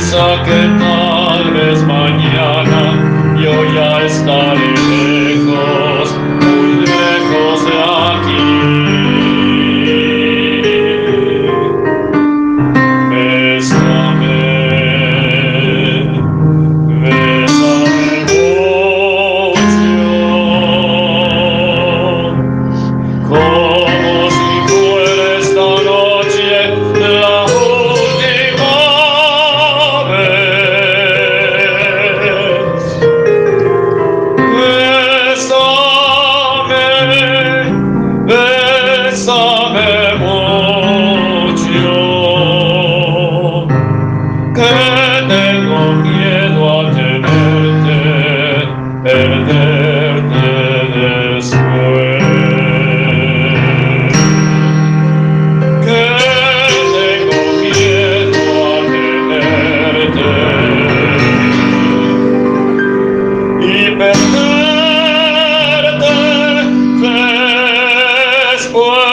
piensa que tal vez mañana yo ya estaré lejos, muy lejos de aquí. Bésame, bésame mucho, como si fuera esta noche la última vez. Bésame, bésame mucho, que tengo miedo a tenerte, perderte después. Que tengo miedo a tenerte y perderte después.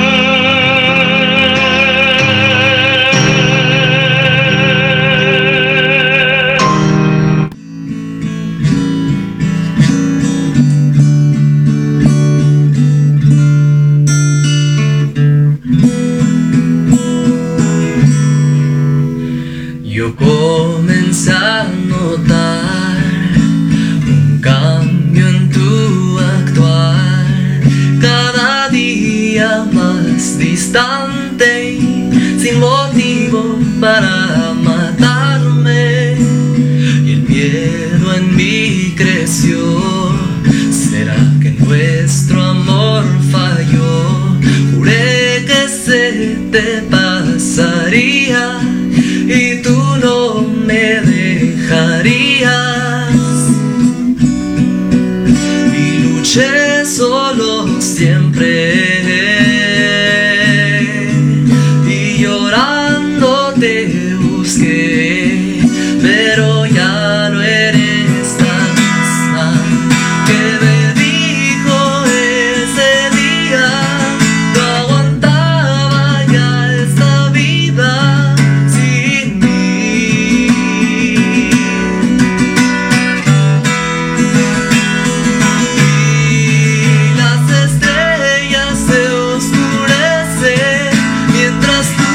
Yo comencé a notar un cambio en tu actuar, cada día más distante y sin motivo para matarme. Y el miedo en mí creció. ¿Será que nuestro amor falló? Juré que se te pasaría y tú no me dejarías. Y luché solo siempre y llorando te busqué, pero ya no eres la misma que me dijo ese día. No aguantaba ya esta vida sin mí. Y las estrellas se oscurecen mientras tú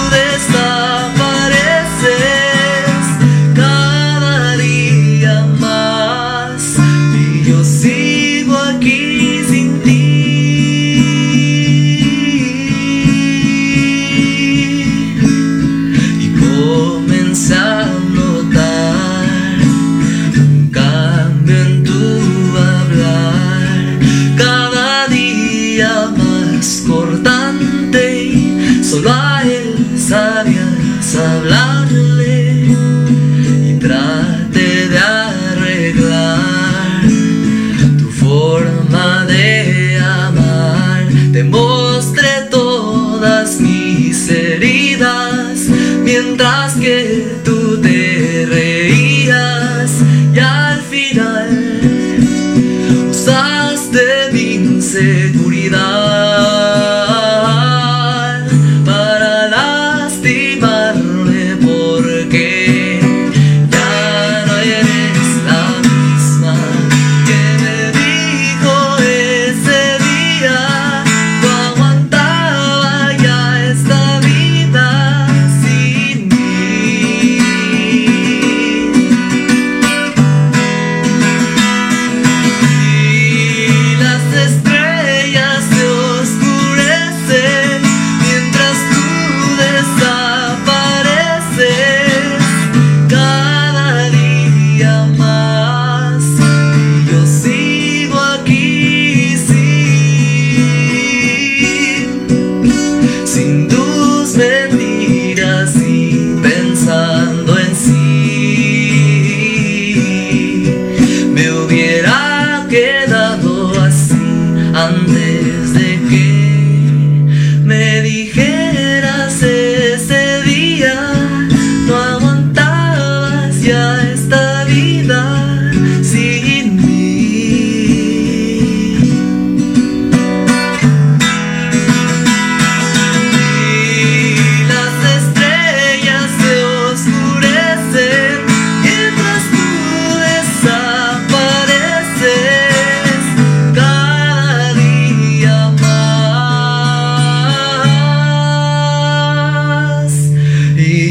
desapareces cada día más, y yo sigo aquí sin ti. Y comencé a notar un cambio en tu hablar, cada día más cortante, y solo a él sabías hablarle. Y traté de arreglar tu forma de amar, te mostré todas mis heridas mientras que tú te reías, y al final usaste mi inseguridad para lastimarme, porque ya no eres la misma que me dijo ese día. No aguantaba ya esta vida sin mí. Y las estrellas se oscurecen mientras tú desapareces cada día más, y yo sigo aquí sin tus mentiras y pensando en sí. Me hubiera quedado así antes de que me dijeras ese día. No aguantabas ya esta vida sin mí. Y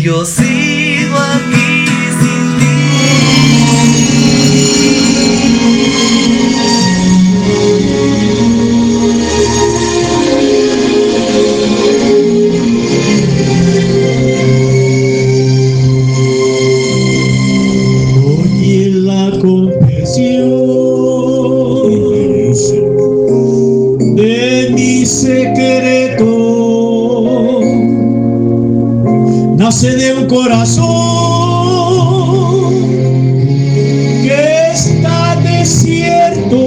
yo sigo aquí sin ti. Oye la confesión de mi secreto, nace de un corazón que está desierto.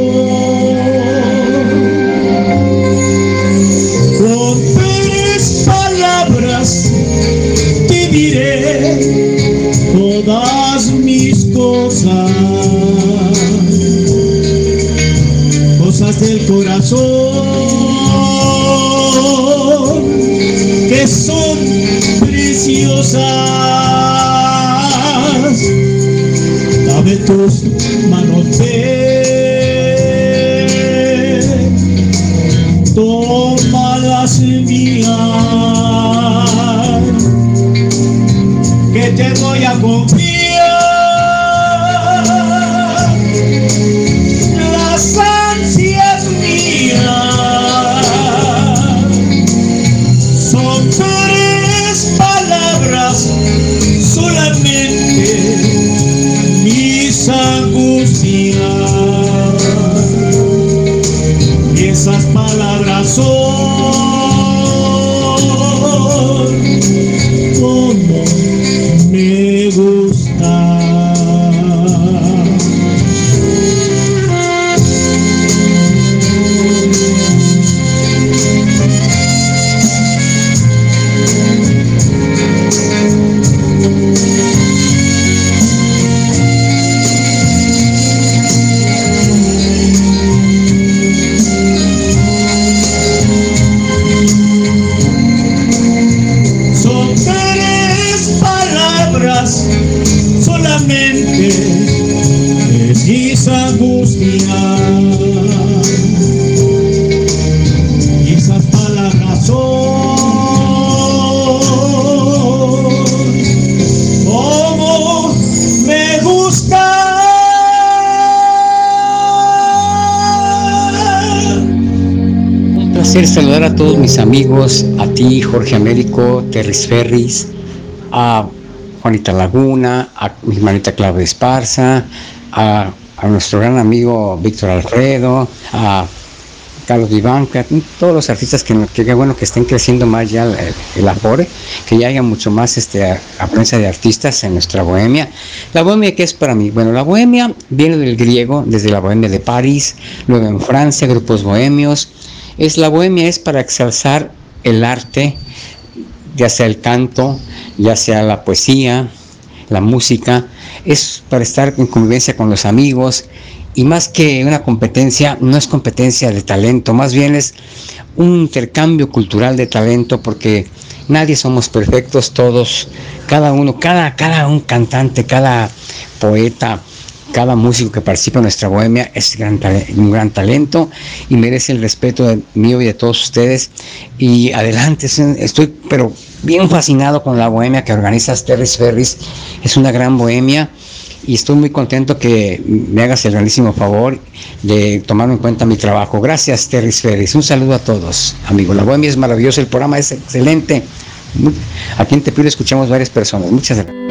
Con tres palabras te diré todas mis cosas del corazón que son preciosas. Dame tus manos, toma las mías, que te voy a confiar. Las ansias mías son tres palabras solamente, mis angustias, y esas palabras son como me gusta. Solamente de mis angustias, y esas palabras son como me gusta. Un placer saludar a todos mis amigos, a ti Jorge Américo, Terris Ferris, a Juanita Laguna, a mi hermanita Claudia Esparza, a nuestro gran amigo Víctor Alfredo, a Carlos Vivanca, todos los artistas que bueno que estén creciendo más ya el afore, que ya haya mucho más afluencia de artistas en nuestra bohemia. La bohemia, ¿qué es para mí? Bueno, la bohemia viene del griego, desde la bohemia de París, luego en Francia, grupos bohemios. La bohemia es para exalzar el arte, ya sea el canto, ya sea la poesía, la música, es para estar en convivencia con los amigos, y más que una competencia, no es competencia de talento, más bien es un intercambio cultural de talento, porque nadie somos perfectos, todos, cada uno, cada un cantante, cada poeta, cada músico que participa en nuestra bohemia es un gran talento y merece el respeto mío y de todos ustedes. Y adelante, estoy pero bien fascinado con la bohemia que organiza Terris Ferris. Es una gran bohemia y estoy muy contento que me hagas el grandísimo favor de tomar en cuenta mi trabajo. Gracias, Terris Ferris. Un saludo a todos, amigos. La bohemia es maravillosa, el programa es excelente. Aquí en Tepito escuchamos varias personas. Muchas gracias.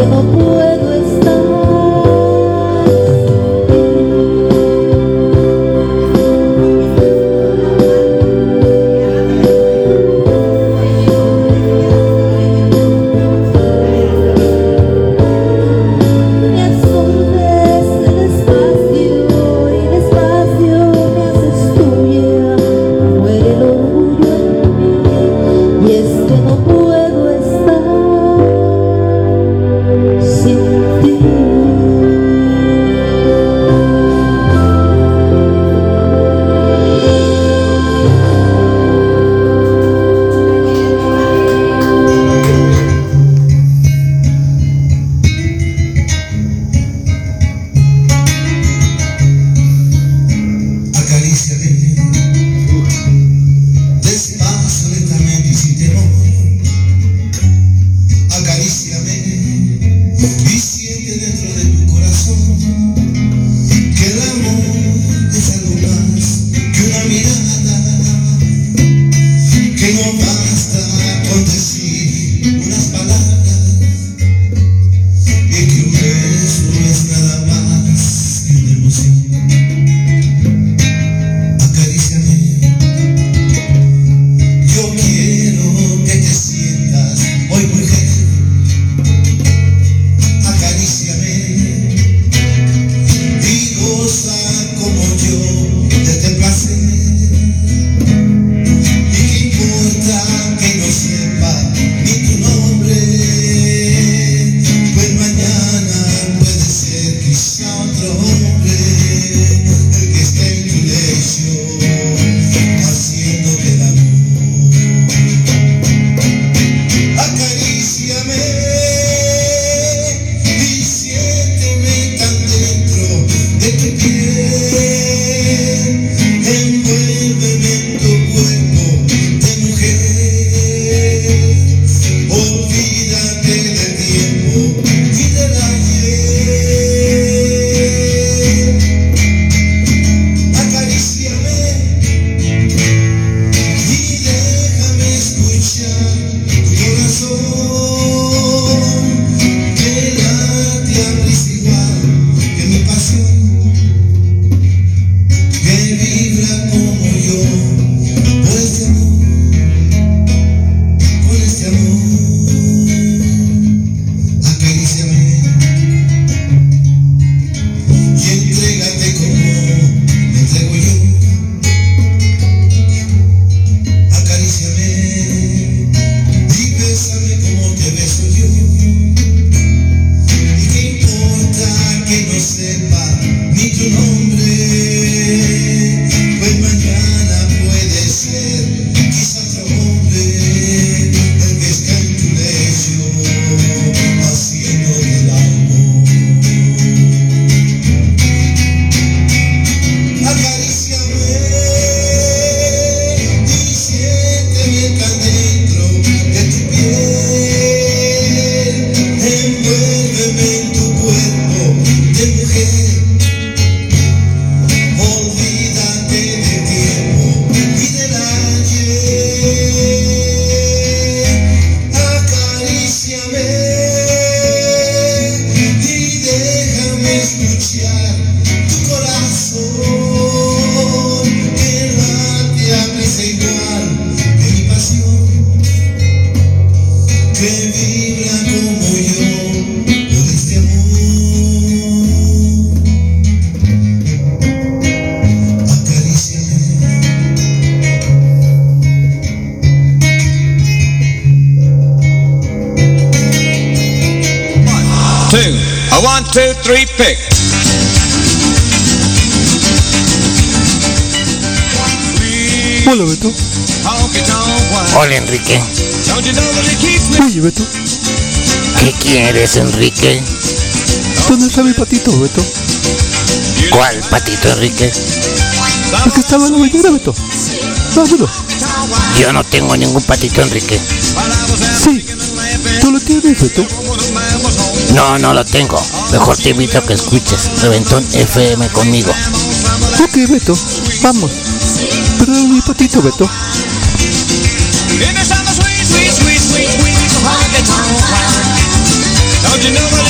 no puedo estar. Me absorbes el espacio y despacio me haces tuya. Muere el orgullo en mí y es que no puedo estar sin ti. Acaríciame, despacio, lentamente y sin temor. Acaríciame y siente dentro de tu corazón que el amor es algo más que una mirada, que no basta con decir unas palabras, y que un beso no es nada más que una emoción. Acaríciame, yo quiero que te sientas hoy mujer. Acaríciame y goza como yo de este placer. Y qué importa que no sepa ni tu nombre, pues mañana puede ser quizá otro hombre el que esté en tu lecho haciéndote el amor. Acaríciame y siénteme tan dentro de tu piel, envuélveme en tu cuerpo de mujer, olvídate del tiempo y del ayer. Acaríciame y déjame escuchar tu corazón, que late a prisa igual que mi pasión, que vibra como yo por este amor, por este amor. Acaríciame y entrégate como me entrego yo. Acaríciame y bésame como te beso yo. Y qué importa que no sepa ni tu nombre, pues mañana puede ser quizá otro hombre el que está en tu lecho haciéndote el amor. Acaríciame y siénteme tan dentro de tu piel, envuélveme en tu cuerpo de mujer, olvídate del tiempo y del ayer. Acaríciame y déjame escuchar tu corazón, que late a prisa igual que mi pasión, que vibra como yo por este amor. Acaríciame. Two. A 1, 2, 3, pick. Hola, Beto. Hola, Enrique. Oye, Beto, ¿Qué quieres, Enrique? ¿dónde está mi patito, Beto? ¿Cuál patito, Enrique? El que estaba en la bañera, Beto. Dámelo. Yo no tengo ningún patito, Enrique. Sí, tú lo tienes, Beto. No, no lo tengo. Mejor te invito a que escuches Reventón FM conmigo. Ok, Beto, vamos. Pero dame mi patito, Beto. Don't you know that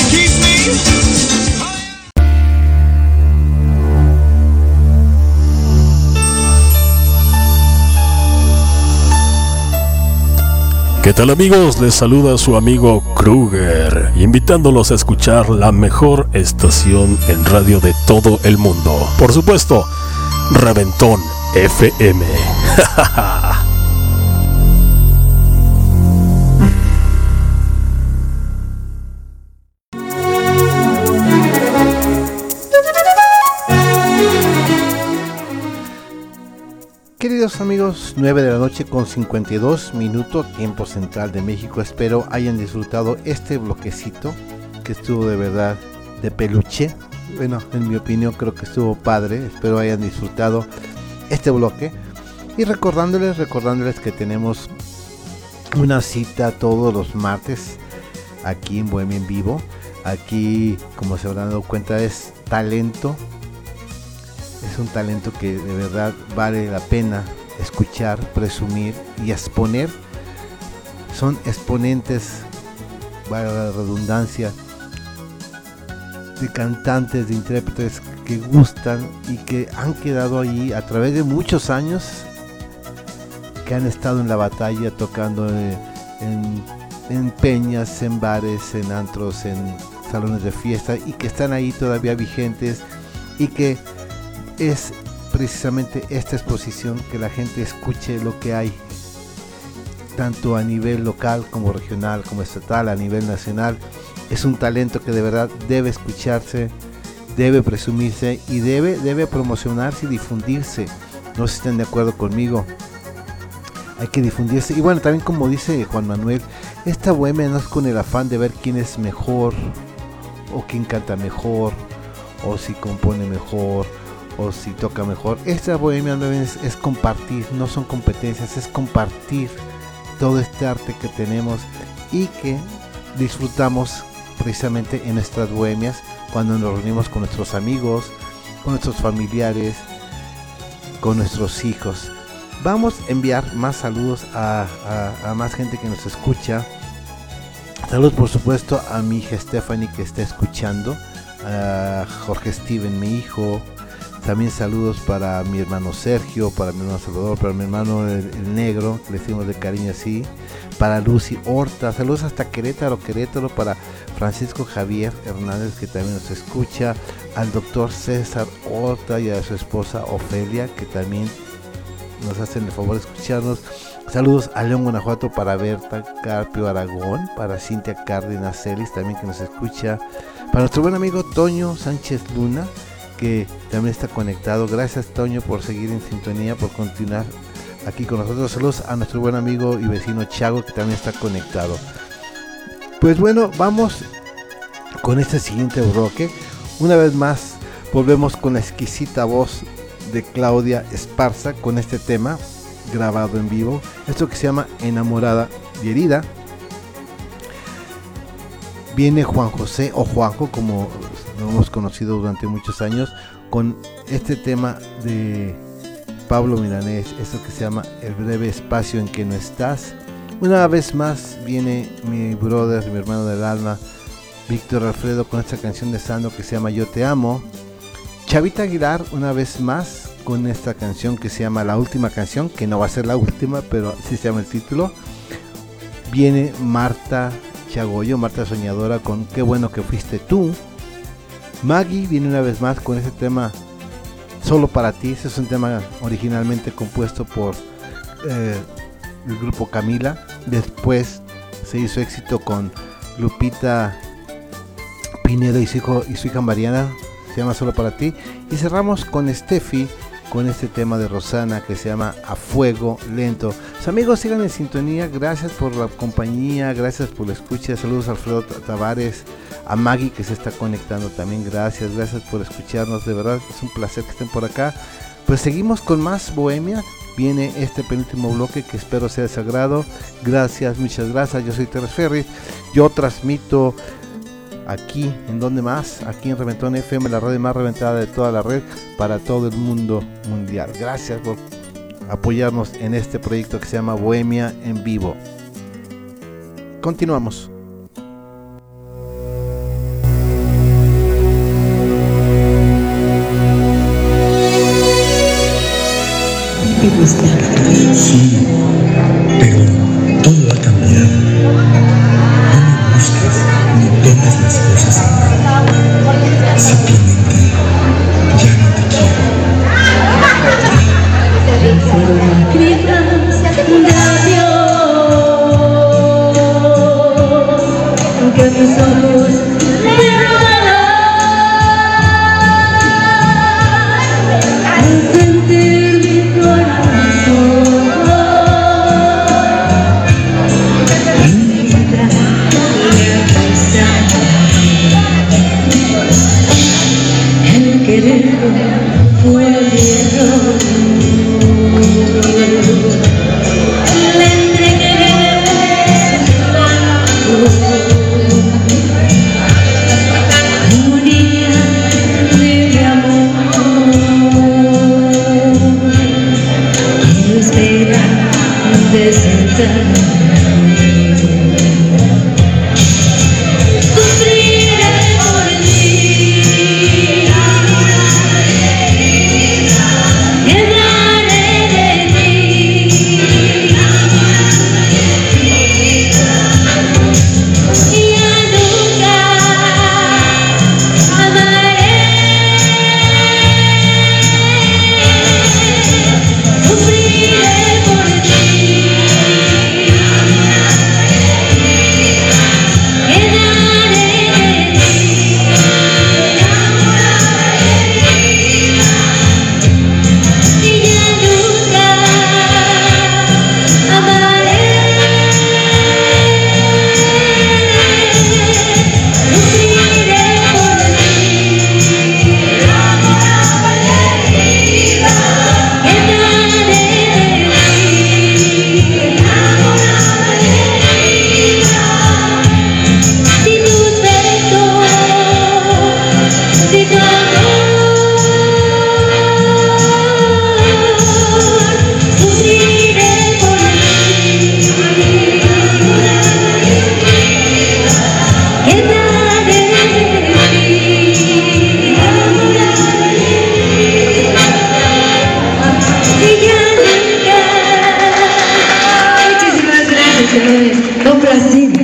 ¿Qué tal amigos? Les saluda su amigo Kruger, invitándolos a escuchar la mejor estación en radio de todo el mundo. Por supuesto, Reventón FM. Queridos amigos, 9 de la noche con 52 minutos, tiempo central de México. Espero hayan disfrutado este bloquecito que estuvo de verdad de peluche. Bueno, en mi opinión creo que estuvo padre. Espero hayan disfrutado este bloque. Y recordándoles que tenemos una cita todos los martes aquí en Bohemia en Vivo. Aquí, como se habrán dado cuenta, es talento. Es un talento que de verdad vale la pena escuchar, presumir y exponer. Son exponentes, valga la redundancia, de cantantes, de intérpretes que gustan y que han quedado allí a través de muchos años, que han estado en la batalla tocando en peñas, en bares, en antros, en salones de fiesta, y que están ahí todavía vigentes, y que es precisamente esta exposición, que la gente escuche lo que hay, tanto a nivel local como regional, como estatal, a nivel nacional. Es un talento que de verdad debe escucharse, debe presumirse y debe promocionarse y difundirse. No sé si están de acuerdo conmigo. Hay que difundirse. Y bueno, también como dice Juan Manuel, esta bohemia no es con el afán de ver quién es mejor, o quién canta mejor, o si compone mejor, o si toca mejor. Esta bohemia es compartir, no son competencias, es compartir todo este arte que tenemos y que disfrutamos precisamente en nuestras bohemias, cuando nos reunimos con nuestros amigos, con nuestros familiares, con nuestros hijos. Vamos a enviar más saludos a más gente que nos escucha. Saludos por supuesto a mi hija Stephanie, que está escuchando, a Jorge Steven, mi hijo. También saludos para mi hermano Sergio, para mi hermano Salvador, para mi hermano el negro, que le decimos de cariño así, para Lucy Horta, saludos hasta Querétaro, para Francisco Javier Hernández, que también nos escucha, al doctor César Horta y a su esposa Ofelia, que también nos hacen el favor de escucharnos. Saludos a León, Guanajuato, para Berta Carpio Aragón, para Cintia Cárdenas Celis, también que nos escucha, para nuestro buen amigo Toño Sánchez Luna, que también está conectado. Gracias, Toño, por seguir en sintonía, por continuar aquí con nosotros. Saludos a nuestro buen amigo y vecino Chago, que también está conectado. Pues bueno, vamos con este siguiente bloque. Una vez más volvemos con la exquisita voz de Claudia Esparza, con este tema grabado en vivo, esto que se llama Enamorada y Herida. Viene Juan José, o Juanjo, como lo hemos conocido durante muchos años, con este tema de Pablo Milanés, esto que se llama El breve espacio en que no estás. Una vez más viene mi brother, mi hermano del alma, Víctor Alfredo, con esta canción de Sandro que se llama Yo te amo. Chavita Aguilar, una vez más, con esta canción que se llama La última canción, que no va a ser la última, pero así se llama el título. Viene Marta Chagoyo, Marta Soñadora, con Qué bueno que fuiste tú. Maggie viene una vez más con ese tema Solo para ti. Ese es un tema originalmente compuesto por el grupo Camila. Después se hizo éxito con Lupita Pinedo y su hija Mariana. Se llama Solo para ti. Y cerramos con Steffi, con este tema de Rosana que se llama A Fuego Lento. Los amigos, sigan en sintonía. Gracias por la compañía, gracias por la escucha. Saludos a Alfredo Tavares, a Maggie, que se está conectando también. Gracias por escucharnos. De verdad es un placer que estén por acá. Pues seguimos con más bohemia. Viene este penúltimo bloque que espero sea de su agrado. Gracias, muchas gracias. Yo soy Terres Ferris. Yo transmito aquí, ¿en dónde más? Aquí en Reventón FM, la radio más reventada de toda la red, para todo el mundo mundial. Gracias por apoyarnos en este proyecto que se llama Bohemia en Vivo. Continuamos. Sí, pero todo va a cambiar. ojos me robarán al sentir mi corazón. Mientras me acosaba, el querer fue mi error. Le entregué su cuerpo, un día de amor, espera de sentarme. Sufriré por ti, quedaré de ti, y ya nunca amaré. Sufriré por ti, quedaré de ti, y ya nunca amaré. Sufriré por ti, si tus besos, si tu amor, sufriré por ti, quedaré de ti, y ya nunca. Muchísimas gracias, señores. Complacido.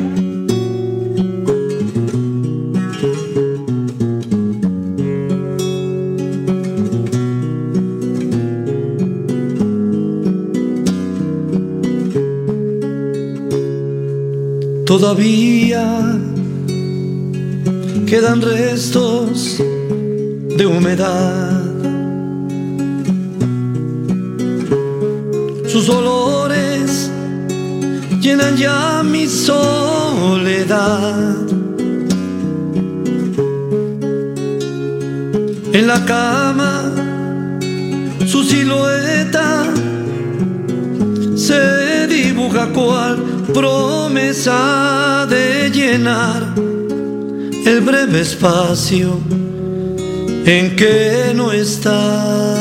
Todavía quedan restos de humedad. Sus olores llenan ya mi soledad. En la cama su silueta se dibuja cual promesa de llenar el breve espacio en que no está.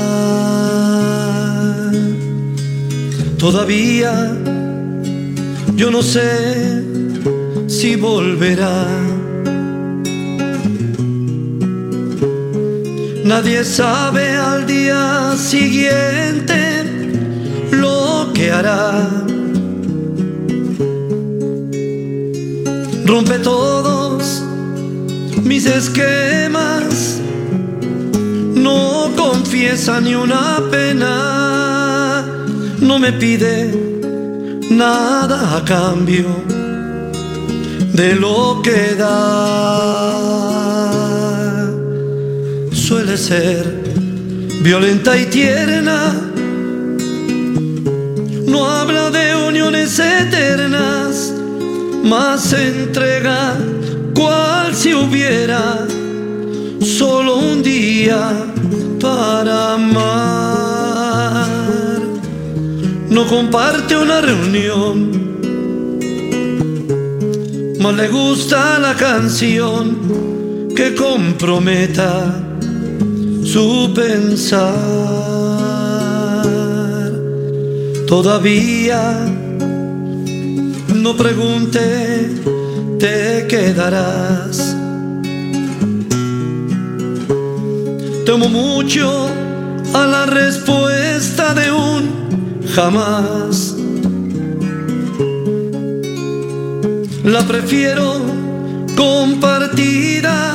Todavía yo no sé si volverá. Nadie sabe al día siguiente lo que hará. Rompe todos mis esquemas, no confiesa ni una pena, no me pide nada a cambio de lo que da. Suele ser violenta y tierna, no habla de uniones eternas, mas se entrega cual si hubiera solo un día para amar. No comparte una reunión, mas le gusta la canción que comprometa su pensar. Todavía no pregunte, te quedarás. Temo mucho a la respuesta de un jamás. La prefiero compartida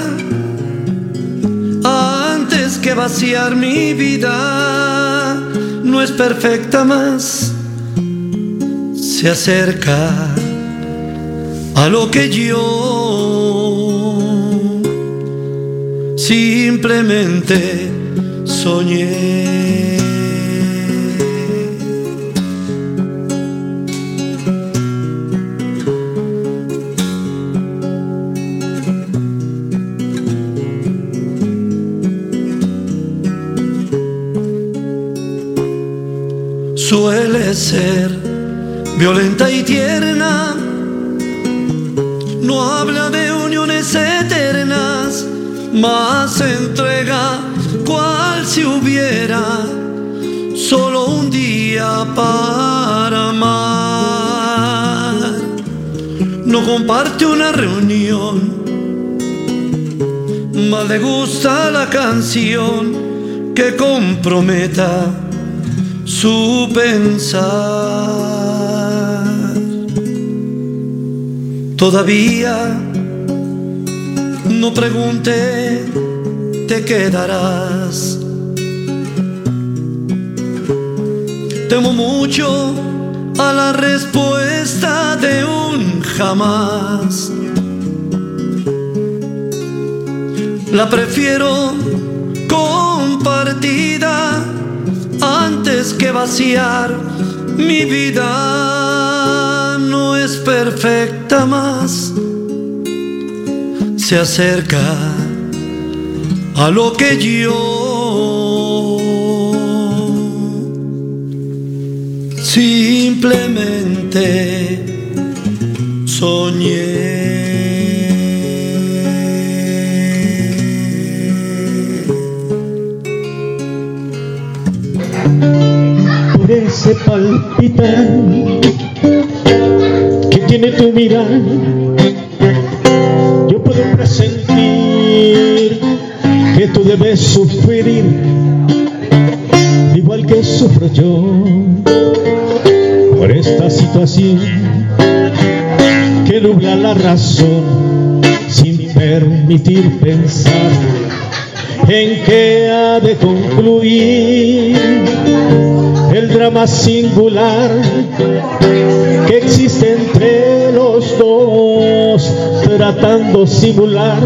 antes que vaciar mi vida. No es perfecta, más se acerca a lo que yo simplemente soñé. Suele ser violenta y tierna, no habla de uniones eternas, mas se entrega cual si hubiera solo un día para amar. No comparte una reunión, mas le gusta la canción que comprometa su pensar. Todavía no pregunte, te quedarás. Temo mucho a la respuesta de un jamás. La prefiero compartida antes que vaciar mi vida. No es perfecta, más se acerca a lo que yo simplemente soñé. Por ese palpitar que tiene tu mirar, yo puedo presentir que tú debes sufrir igual que sufro yo por esta situación que nubla la razón sin permitir pensar en qué ha de concluir el drama singular que existe entre los dos, tratando simular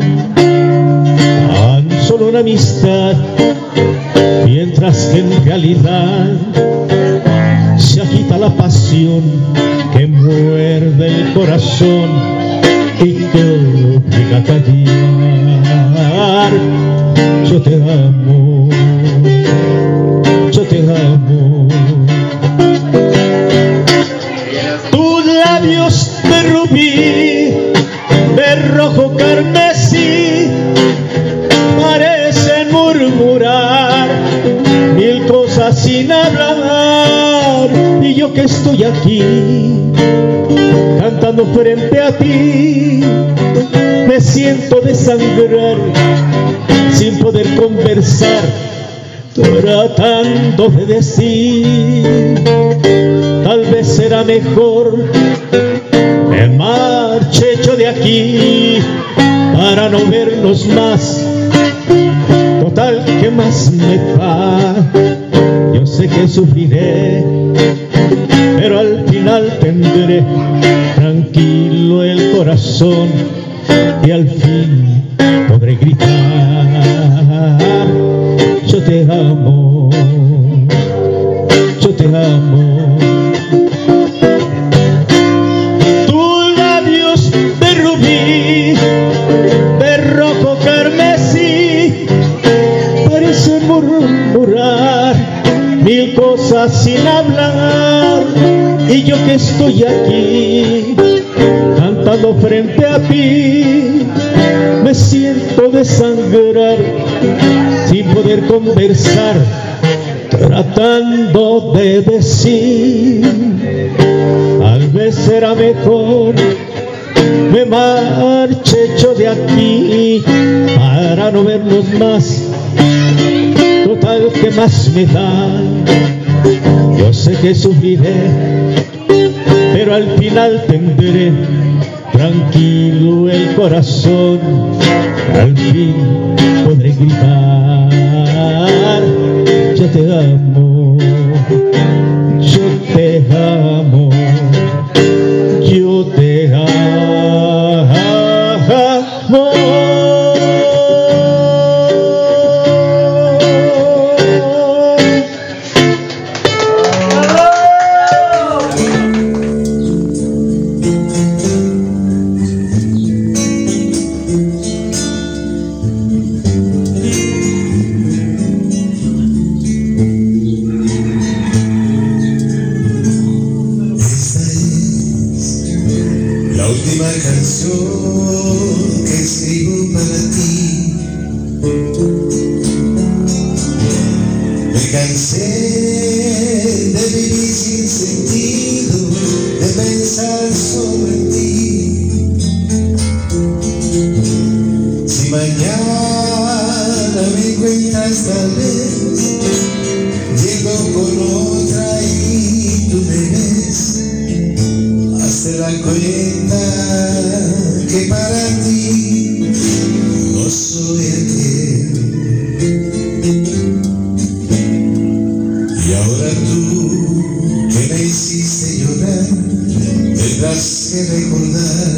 tan solo una amistad, mientras que en realidad se agita la pasión que muerde el corazón y te obliga a callar. Yo te amo, yo te amo. Tus labios de rubí, de rojo carmesí, parecen murmurar mil cosas sin hablar. Y yo que estoy aquí, cantando frente a ti, me siento desangrar sin poder conversar, tratando de decir, tal vez será mejor me marche yo de aquí para no vernos más. Total, ¿qué más me da? Yo sé que sufriré, pero al final tendré tranquilo el corazón y al fin podré gritar, yo te amo, yo te amo. Tus labios de rubí, de rojo carmesí, parecen murmurar mil cosas sin hablar. Y yo que estoy aquí, cantando frente a ti, me siento desangrar sin poder conversar, tratando de decir, tal vez será mejor me marche yo de aquí para no vernos más. Total, ¿qué más me da? Yo sé que sufriré, pero al final tendré tranquilo el corazón, al fin podré gritar, yo te amo, yo te amo, yo te amo. soy aquel. Y ahora tú que me hiciste llorar, tendrás que recordar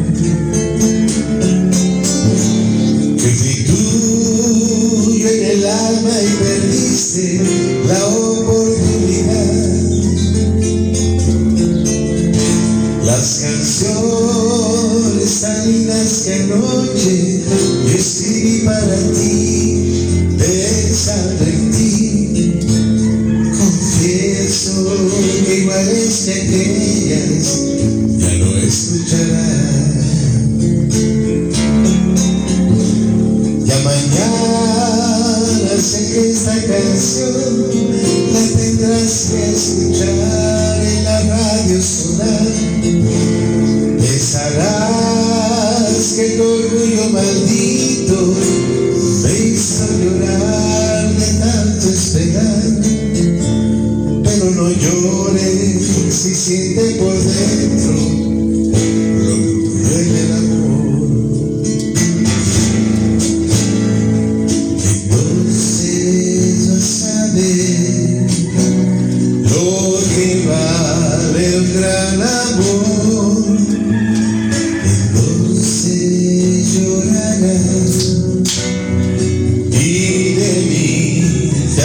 que fui tuyo en el alma y perdiste la oportunidad. Las canciones tan lindas que anoche yo escribí para ti, pensando en ti, confieso que iguales que aquellas ya no escucharás. Ya mañana sé que esta canción la tendrás que escuchar en la radio sonar. Pensarás que tu orgullo maldito me hizo llorar de tanto esperar, pero no llores si sientes por dentro lo que duele el amor. Entonces vas a ver lo que vale un gran amor. Entonces llorarás y de mí te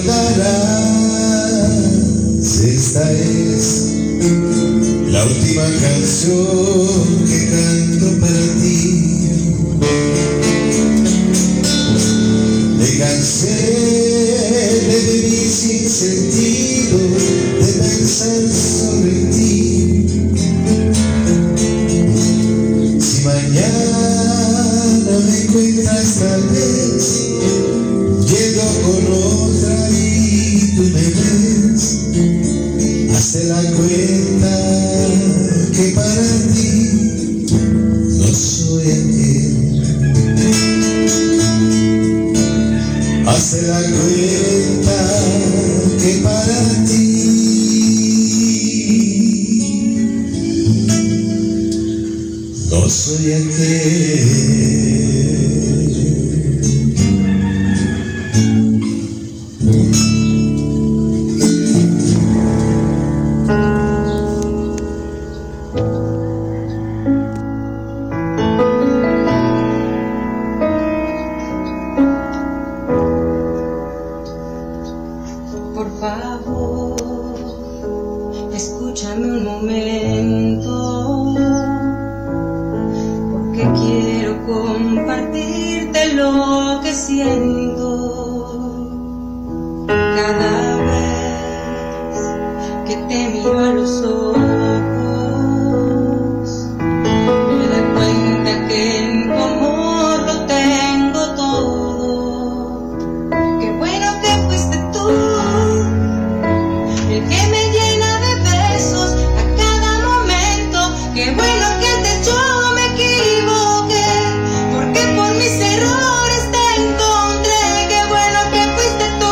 acordarás. Esta es la última canción que canto para ti. Me cansé de vivir sin sentido, de pensar sobre ti. Si mañana me encuentras tal vez yendo con otra y tú me ves, hazte la cuenta que para ti no soy aquel. Hazte la cuenta que para ti no soy aquel. Por favor, escúchame un momento, porque quiero compartirte lo que siento. Cada vez que te miro a los ojos, me doy cuenta que en tu amor lo tengo todo. Qué bueno que fuiste tú el que me llena de besos a cada momento. Qué bueno que antes yo me equivoqué, porque por mis errores te encontré. Qué bueno que fuiste tú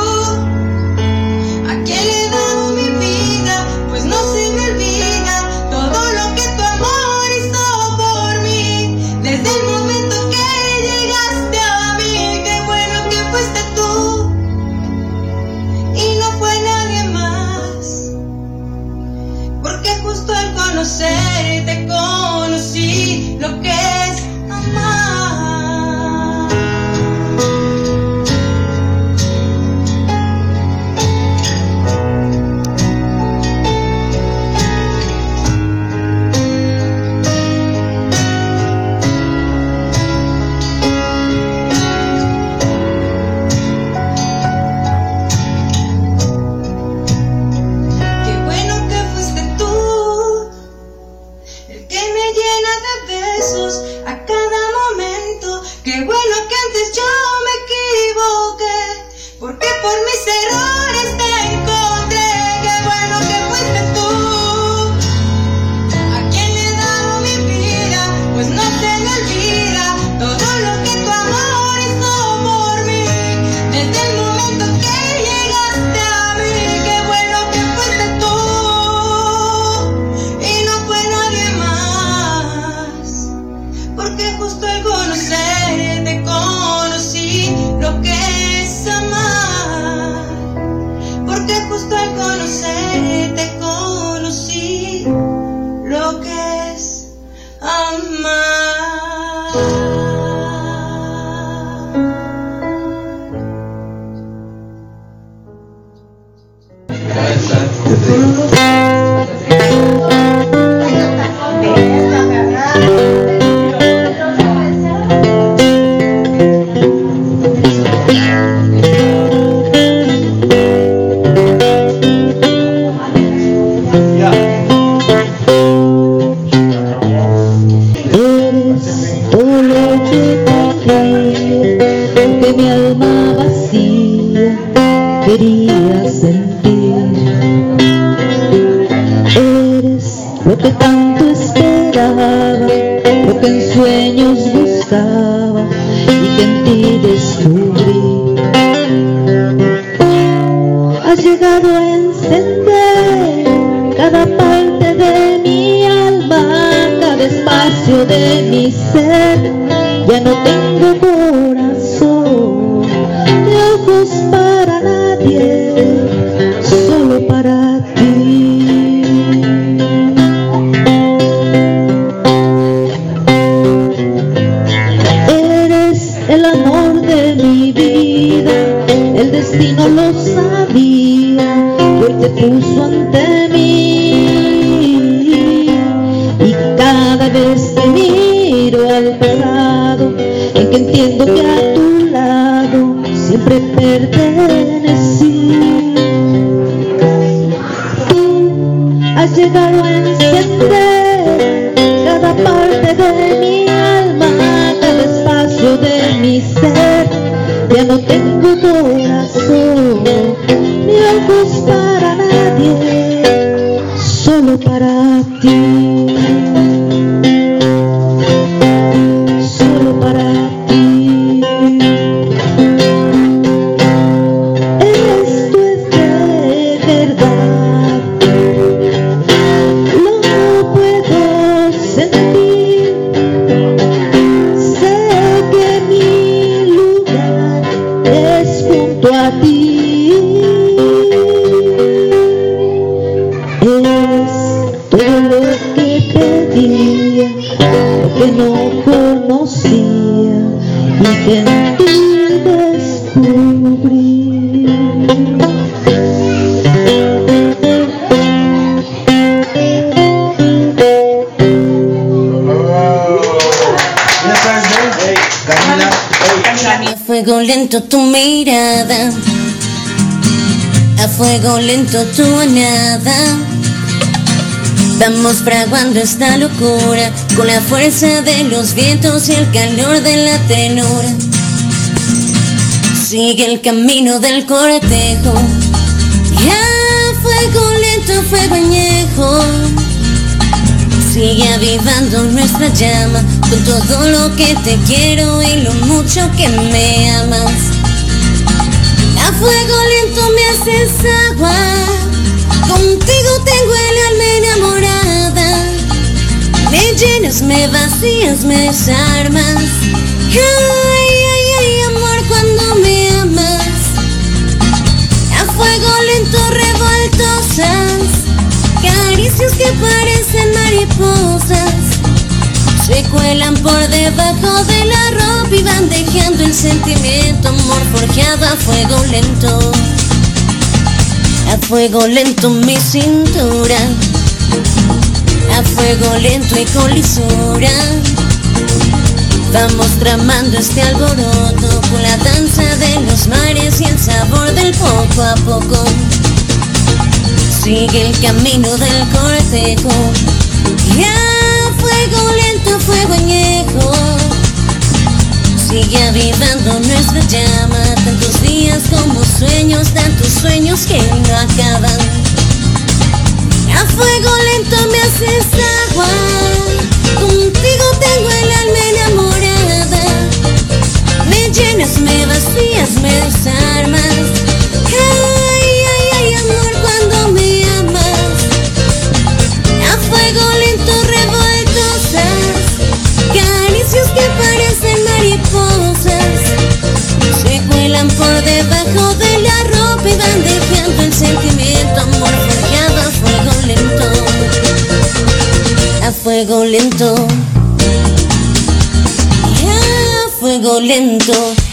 a quien le he dado mi vida, pues no se me olvida todo lo que tu amor hizo por mí. Desde el momento que llegaste a mí, qué bueno que fuiste tú y no fue nadie más, porque justo al conocerte conocí lo que es amar. Qué bueno que fuiste tú el que me llena de besos a cada momento. Qué bueno que antes yo me equivoqué, porque por mis errores te encontré. Qué bueno que fuiste tú a quien le he dado mi vida, pues no se me olvida todo lo que tu amor hizo por mí. Desde el momento que llegaste a mí, qué bueno que fuiste tú y no fue nadie más, porque justo al conocerte lo que es amar, porque justo al conocerte conocí lo que es amar. Quería sentir, eres lo que tanto esperaba, lo que en sueños buscaba y que en ti descubrí. Has llegado a encender cada parte de mi alma, cada espacio de mi ser. Ya no tengo corazón ni ojos para nadie, solo para ti. Eres el amor de mi vida, el destino lo sabía, hoy te puso ante mí. Y cada vez que miro al pasado, en que entiendo que a tu lado siempre pertenecí. Tú has llegado a encender cada parte de mi alma, cada espacio de mi ser. Ya no tengo corazón ni ojos para nadie, solo para ti. Solo para ti. Esto es de verdad, lo puedo sentir. Sé que mi lugar es junto a ti. Es todo lo que pedía, lo que no conocía y que en ti descubrí. A fuego lento tu mirada, a fuego lento tu nada. Vamos fraguando esta locura con la fuerza de los vientos y el calor de la tenura. Sigue el camino del cortejo, ya fuego lento, fuego añejo. Sigue avivando nuestra llama con todo lo que te quiero y lo mucho que me amas. A fuego lento me haces agua, contigo tengo el alma enamorada. Me llenas, me vacías, me desarmas. Ay, ay, ay, amor, cuando me amas. A fuego lento revoltosas, caricias que parecen mariposas. Se cuelan por debajo de la ropa y van dejando el sentimiento, amor forjado a fuego lento. A fuego lento mi cintura, a fuego lento y con lisura. Vamos tramando este alboroto con la danza de los mares y el sabor del poco a poco. Sigue el camino del cortejo, ya fuego lento, fuego añejo. Sigue avivando nuestra llama, tantos días como sueños, tantos sueños que no acaban. A fuego lento me haces agua, contigo tengo el alma enamorada. Me llenas, me vacías, me desarmas. Ay, ay, ay, amor, cuando me amas. A fuego lento revoltosas, caricias que parecen mariposas. Se cuelan fuego lento, a fuego lento,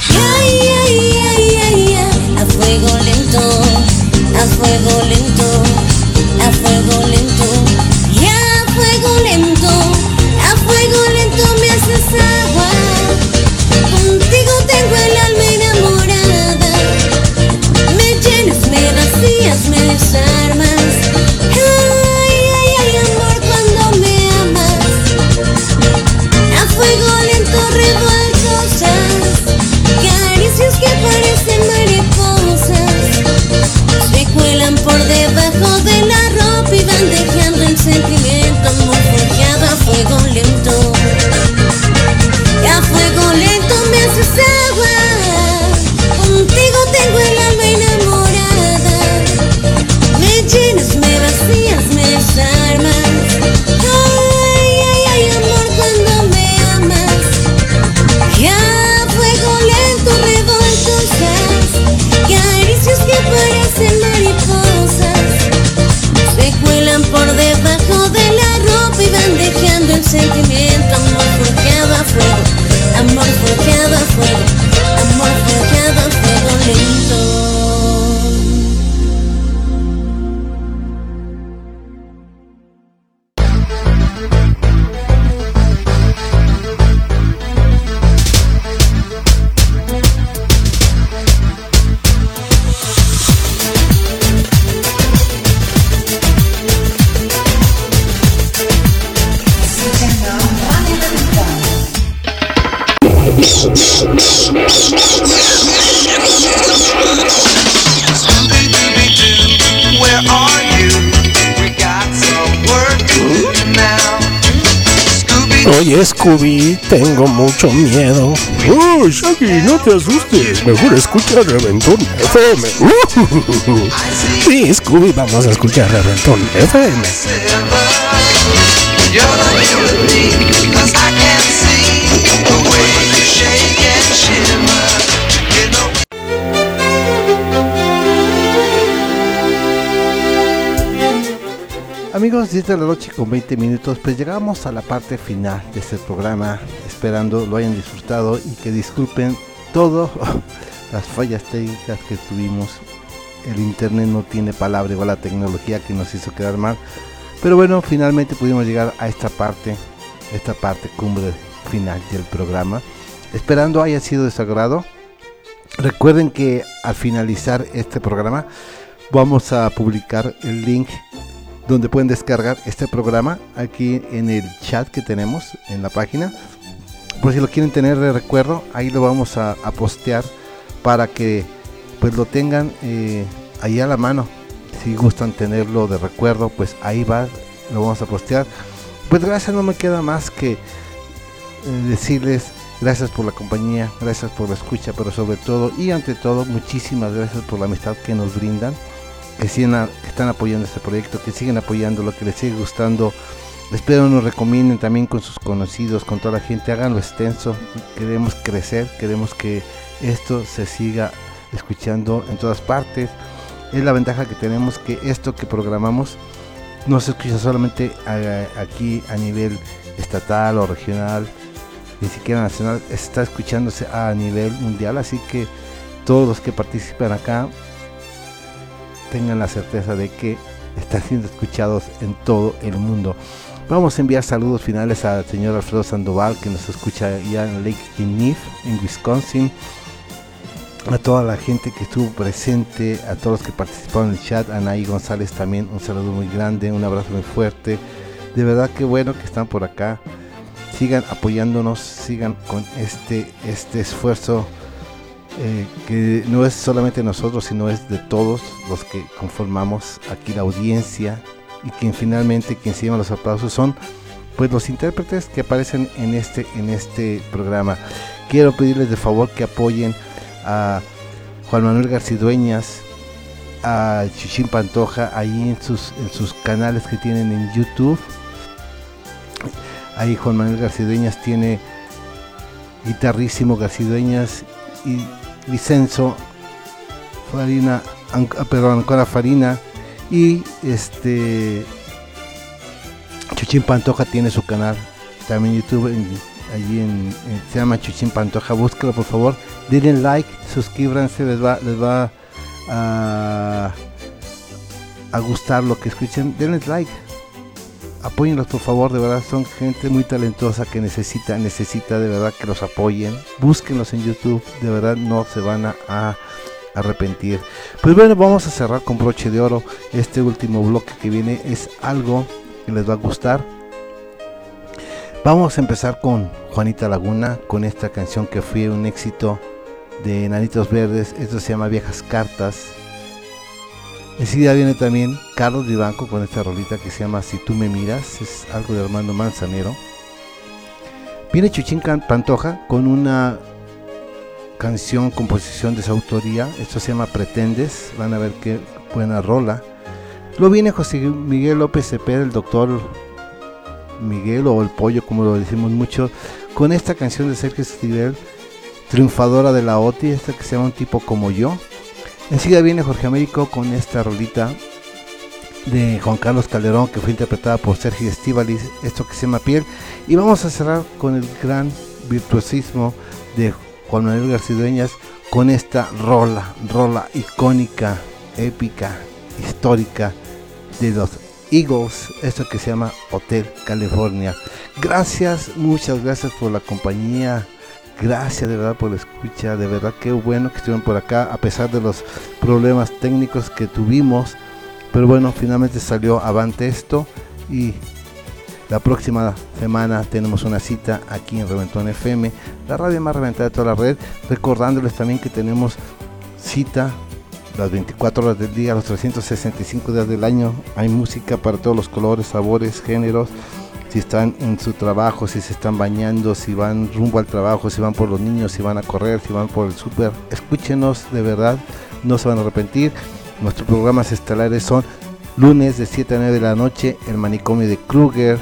a fuego lento, a fuego lento, a fuego lento, a fuego lento, a fuego lento me haces agua. Contigo tengo el alma enamorada, me llenas, me vacías, me desarmas. Ay, amor, cuando me amas. A fuego lento revoltosas, caricias que parecen mariposas, se cuelan por debajo de la ropa y van dejando el sentimiento muy forjado. A fuego lento, a fuego lento me haces agua. Contigo tengo el alma enamorada, me llenas, me vacías, me desarmas. Ay, amor, cuando me amas. A fuego lento revoltosas, caricias que parecen mariposas, se cuelan por debajo de la ropa y van dejando el sentimiento. Amor forjado a fuego, amor forjado a fuego, amor forjado a fuego lento. Where are you? We got some work to do now. Oye, Scooby, tengo mucho miedo. Oh, Shaggy, no te asustes. Mejor escucha Reventón FM. Sí, Scooby, vamos a escuchar Reventón FM. You're the me, 'cause I can see the way you shake and shimmer. You know. Amigos, 10 de la noche con 20 minutos, pues llegamos a la parte final de este programa, esperando lo hayan disfrutado y que disculpen todo las fallas técnicas que tuvimos. El internet no tiene palabra, igual la tecnología que nos hizo quedar mal, pero bueno, finalmente pudimos llegar a esta parte cumbre final del programa, esperando haya sido de su agrado. Recuerden que al finalizar este programa vamos a publicar el link donde pueden descargar este programa aquí en el chat que tenemos en la página, por si lo quieren tener de recuerdo. Ahí lo vamos a postear para que pues lo tengan ahí a la mano. Si gustan tenerlo de recuerdo, pues ahí va, lo vamos a postear. Pues gracias, no me queda más que decirles gracias por la compañía, gracias por la escucha, pero sobre todo y ante todo muchísimas gracias por la amistad que nos brindan, que están apoyando este proyecto, que siguen apoyando lo que les sigue gustando. Espero nos recomienden también con sus conocidos, con toda la gente, háganlo extenso. Queremos crecer, queremos que esto se siga escuchando en todas partes. Es la ventaja que tenemos, que esto que programamos no se escucha solamente aquí a nivel estatal o regional, ni siquiera nacional, está escuchándose a nivel mundial, así que todos los que participan acá tengan la certeza de que están siendo escuchados en todo el mundo. Vamos a enviar saludos finales al señor Alfredo Sandoval, que nos escucha ya en Lake Geneva, en Wisconsin, a toda la gente que estuvo presente, a todos los que participaron en el chat, a Anaí González también, un saludo muy grande, un abrazo muy fuerte. De verdad que bueno que están por acá. Sigan apoyándonos, sigan con este esfuerzo que no es solamente nosotros, sino es de todos los que conformamos aquí la audiencia, y quien finalmente quien se lleva los aplausos son pues los intérpretes que aparecen en este programa. Quiero pedirles de favor que apoyen a Juan Manuel Garcidueñas, a Chichín Pantoja, ahí en sus canales que tienen en YouTube. Ahí Juan Manuel Garcidueñas tiene Guitarrísimo Garcidueñas y Vicenzo Farina, Ancona Farina, y Chuchín Pantoja tiene su canal también en YouTube, se llama Chuchín Pantoja, búsquelo por favor, denle like, suscríbanse, les va a gustar lo que escuchen, denle like, apóyenlos por favor, de verdad son gente muy talentosa que necesita de verdad que los apoyen, búsquenlos en YouTube, de verdad no se van a arrepentir. Pues bueno, vamos a cerrar con broche de oro. Este último bloque que viene es algo que les va a gustar. Vamos a empezar con Juanita Laguna, con esta canción que fue un éxito de Enanitos Verdes. Esto se llama Viejas Cartas. Enseguida viene también Carlos Vivanco con esta rolita que se llama Si tú me miras, es algo de Armando Manzanero. Viene Chuchín Pantoja con una canción, composición de su autoría, esto se llama Pretendes, van a ver qué buena rola. Luego viene José Miguel López Cepeda, el doctor Miguel o el Pollo como lo decimos mucho, con esta canción de Sergio Esquivel, triunfadora de la OTI, esta que se llama Un tipo como yo. Enseguida viene Jorge Américo con esta rolita de Juan Carlos Calderón que fue interpretada por Sergio Estíbaliz, esto que se llama Piel. Y vamos a cerrar con el gran virtuosismo de Juan Manuel García Dueñas con esta rola icónica, épica, histórica de los Eagles, esto que se llama Hotel California. Gracias, muchas gracias por la compañía, gracias de verdad por la escucha, de verdad qué bueno que estuvieron por acá a pesar de los problemas técnicos que tuvimos, pero bueno, finalmente salió avante esto y la próxima semana tenemos una cita aquí en Reventón FM, la radio más reventada de toda la red, recordándoles también que tenemos cita las 24 horas del día, los 365 días del año. Hay música para todos los colores, sabores, géneros. Si están en su trabajo, si se están bañando, si van rumbo al trabajo, si van por los niños, si van a correr, si van por el súper, escúchenos, de verdad, no se van a arrepentir. Nuestros programas estelares son lunes de 7 a 9 de la noche, el manicomio de Kruger.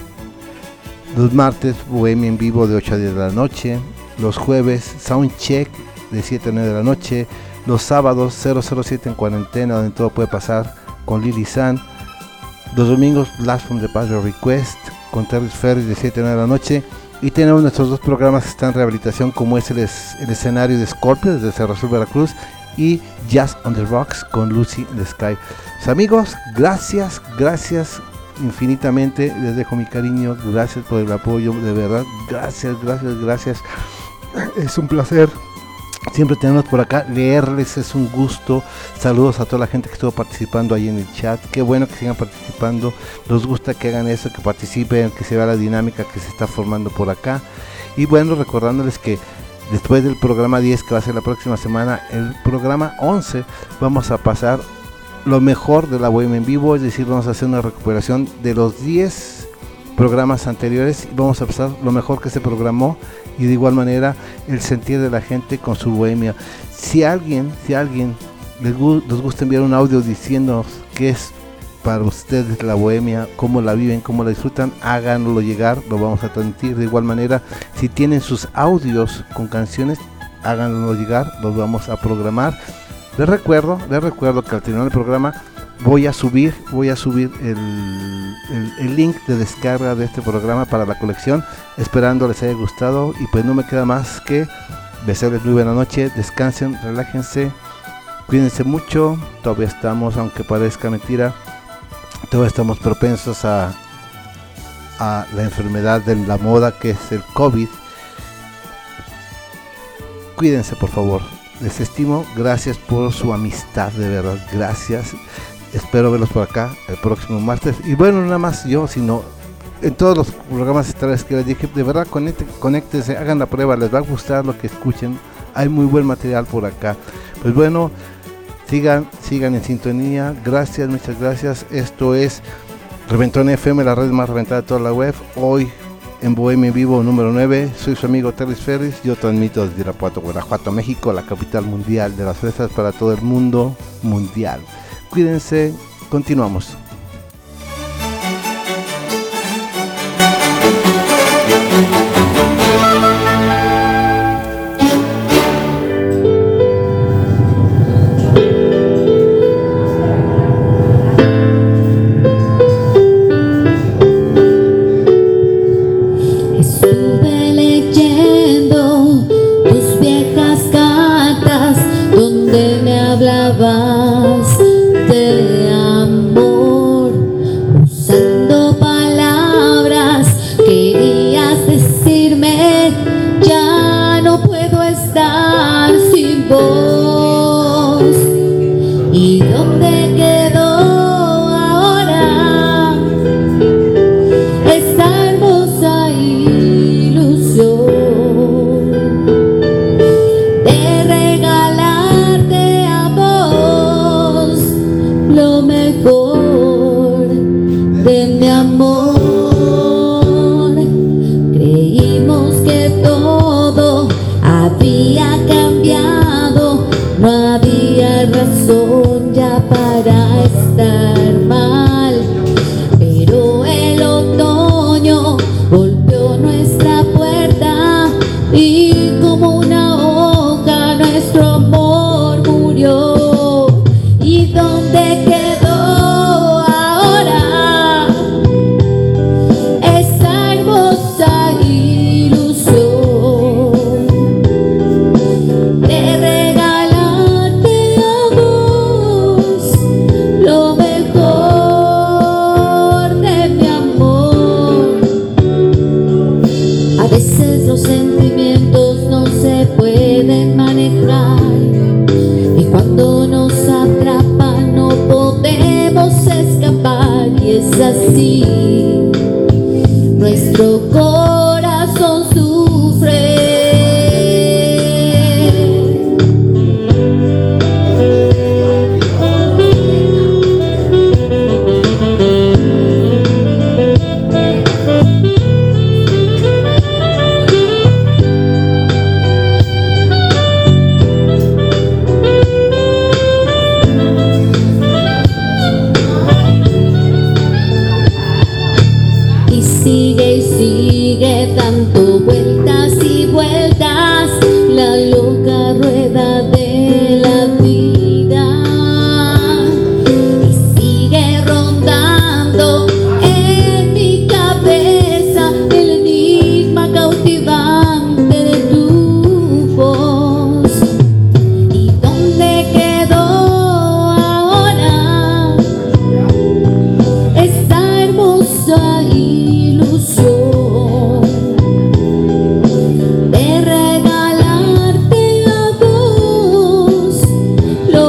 Los martes, Bohemia en vivo de 8 a 10 de la noche. Los jueves, Soundcheck de 7 a 9 de la noche. Los sábados, 007 en cuarentena, donde todo puede pasar, con Lili San. Los domingos, Blast from the Past Request, con Terry Ferris de 7 a 9 de la noche. Y tenemos nuestros dos programas que están en rehabilitación, como es el escenario de Scorpio, desde Cerro Azul, Veracruz, y Jazz on the Rocks, con Lucy in the Sky. Pues, amigos, gracias infinitamente, les dejo mi cariño, gracias por el apoyo, de verdad, gracias, es un placer siempre tenerlos por acá, leerles es un gusto. Saludos a toda la gente que estuvo participando ahí en el chat, qué bueno que sigan participando, nos gusta que hagan eso, que participen, que se vea la dinámica que se está formando por acá. Y bueno, recordándoles que después del programa 10, que va a ser la próxima semana, el programa 11, vamos a pasar lo mejor de la Bohemia en vivo, es decir, vamos a hacer una recuperación de los 10 programas anteriores y vamos a pasar lo mejor que se programó, y de igual manera el sentir de la gente con su bohemia. Si a alguien les gusta enviar un audio diciéndonos qué es para ustedes la bohemia, cómo la viven, cómo la disfrutan, háganlo llegar, lo vamos a transmitir. De igual manera, si tienen sus audios con canciones, háganlo llegar, los vamos a programar. Les recuerdo que al terminar el programa voy a subir el link de descarga de este programa para la colección, esperando les haya gustado. Y pues no me queda más que desearles muy buena noche, descansen, relájense, cuídense mucho. Todavía estamos, aunque parezca mentira, todavía estamos propensos a la enfermedad de la moda, que es el COVID. Cuídense, por favor, les estimo, gracias por su amistad, de verdad, gracias. Espero verlos por acá el próximo martes. Y bueno, nada más yo, sino en todos los programas estelares que les dije, de verdad, conéctense, hagan la prueba, les va a gustar lo que escuchen. Hay muy buen material por acá. Pues bueno, sigan en sintonía. Gracias, muchas gracias. Esto es Reventón FM, la red más reventada de toda la web. Hoy en Bohemia en Vivo número 9. Soy su amigo Terry Ferris. Yo transmito desde Irapuato, Guanajuato, México, la capital mundial de las fresas para todo el mundo mundial. Cuídense, continuamos. razón ya para estar mal, pero el otoño golpeó nuestra puerta y como una hoja nuestro amor murió. ¿Y dónde quedó ahora esa hermosa ilusión de regalarte a vos lo mejor de mi amor? A veces los sentimientos no se pueden manejar y cuando nos atrapan no podemos escapar, y es así, nuestro corazón sufre. Y sigue dando vueltas y vueltas la loca rueda de la vida, y sigue rondando en mi cabeza el enigma cautivante de tu voz. ¿Y dónde quedó ahora esta hermosa ilusión de regalarte a vos lo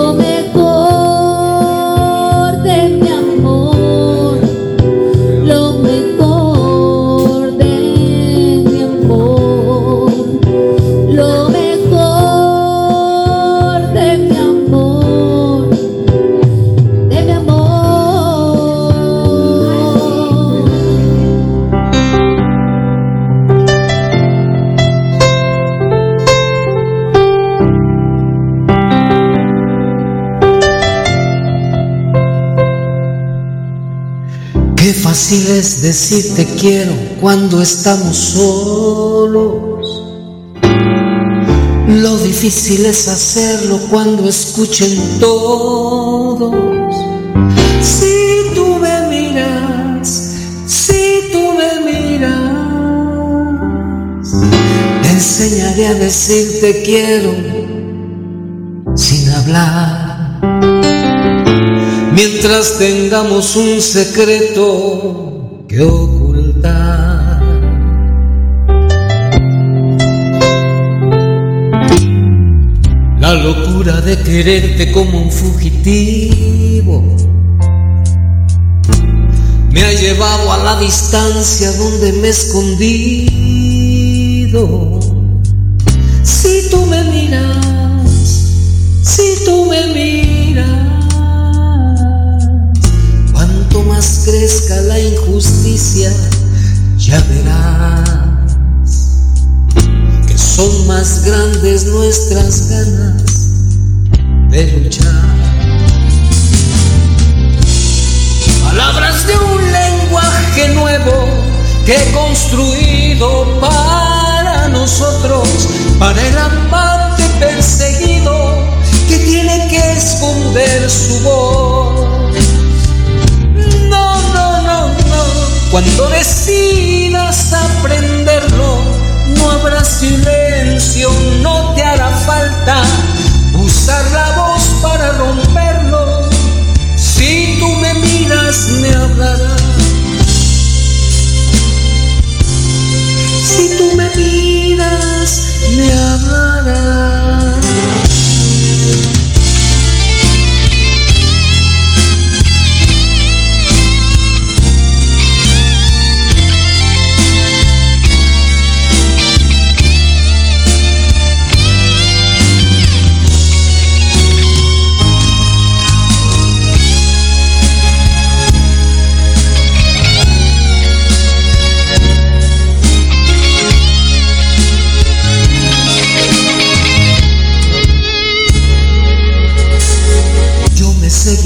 mejor de mi amor, lo mejor de mi amor, lo mejor de mi amor, de mi amor? Qué fácil es decir te quiero cuando estamos solos. Lo difícil es hacerlo cuando escuchen todos. Si tú me miras, si tú me miras, te enseñaré a decir te quiero sin hablar. Mientras tengamos un secreto que ocultar. La locura de quererte como un fugitivo me ha llevado a la distancia donde me he escondido. Si tú me miras, si tú me miras, cuanto más crezca la injusticia, ya verás que son más grandes nuestras ganas de luchar. Palabras de un lenguaje nuevo que he construido para nosotros, para el amante perseguido que tiene que esconder su voz. No, no, no, no, cuando decidas aprenderlo, no habrá silencio, no te hará falta usar la voz para romperlo. Si tú me miras, me hablarás. Si tú me miras, me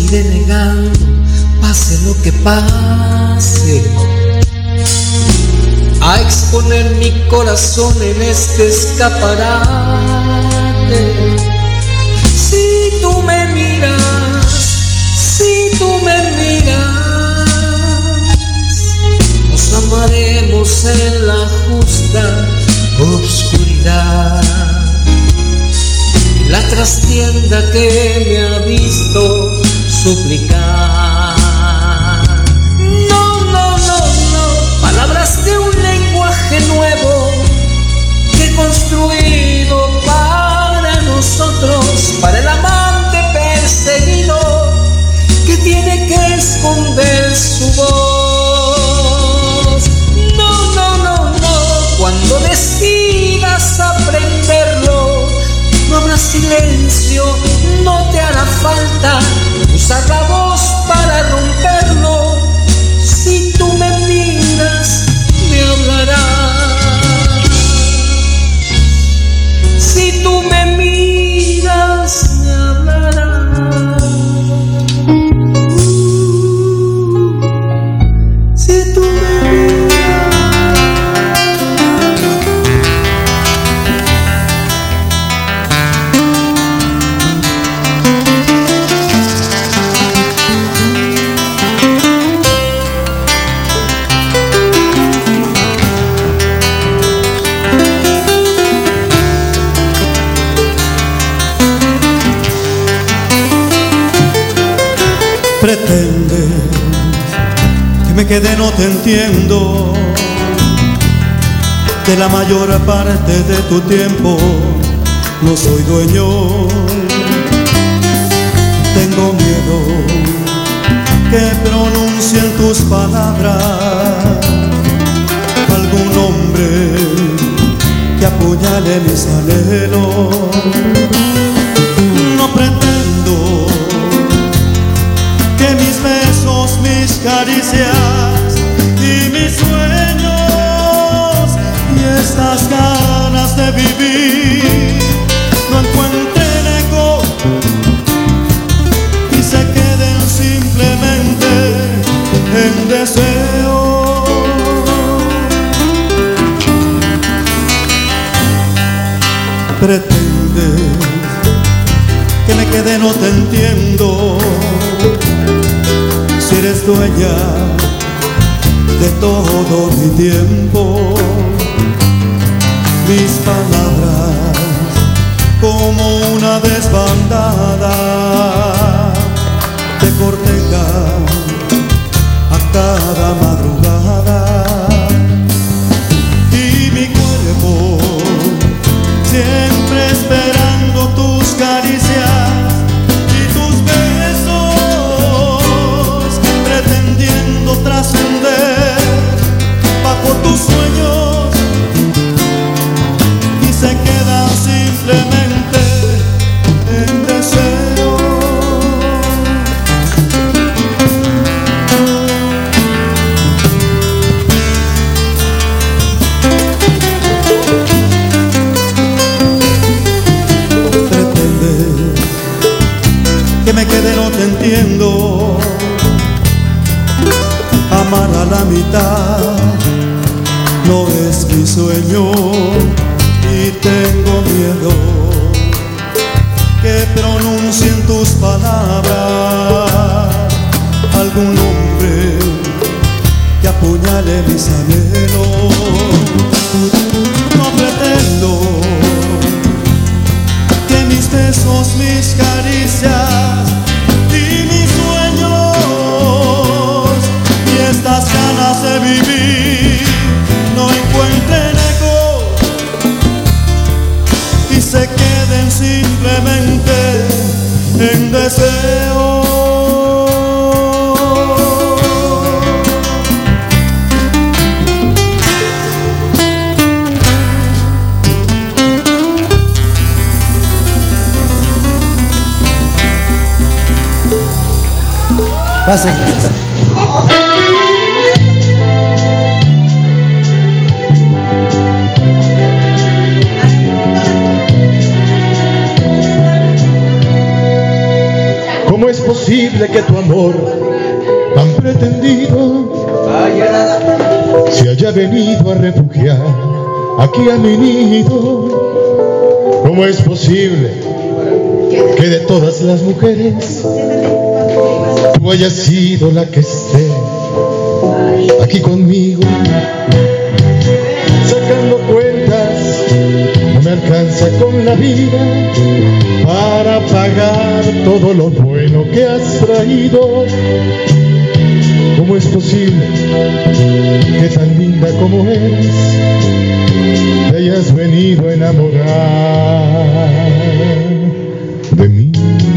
seguiré negando, pase lo que pase, a exponer mi corazón en este escaparate. Si tú me miras, si tú me miras, nos amaremos en la justa oscuridad. La trastienda que me ha visto suplicar. No, no, no, no, palabras de un lenguaje nuevo que he construido para nosotros, para el amante perseguido que tiene que esconder su voz. No, no, no, no, cuando decidas aprenderlo, no habrá silencio, no te hará falta usar la voz para romperlo. Si tú me miras, me hablarás. Si tú me miras, me hablarás. Si tú me pretendes que me quede, no te entiendo. De la mayor parte de tu tiempo no soy dueño. Tengo miedo que pronuncien tus palabras algún hombre que apuñale mis anhelos. No pretendo que mis besos, mis caricias y mis sueños y estas ganas de vivir no encuentren eco y se queden simplemente en deseo. Pretendes que me quede, no te entiendo. Si eres dueña de todo mi tiempo, mis palabras como una desbandada te cortejan a cada madrugada. Y mi cuerpo siempre esperando tus caricias y tus besos, pretendiendo trascender bajo tus sueños y se quedan simplemente en deseo. Pretendes que me quede, no te entiendo. Amar a la mitad no es mi sueño y tengo miedo que pronuncien tus palabras algún hombre que apuñale mis anhelos. No pretendo que mis besos, mis caricias y mis sueños y estas ganas de vivir no encuentren eco y se queden simplemente en deseo. Pasen. ¿Cómo es posible posible que tu amor tan pretendido se haya venido a refugiar aquí a mi nido? ¿Cómo es posible que de todas las mujeres tú hayas sido la que esté aquí conmigo? Sacando cuentas, no me alcanza con la vida para pagar todo lo bueno que has traído. ¿Cómo es posible que tan linda como eres te hayas venido a enamorar de mí?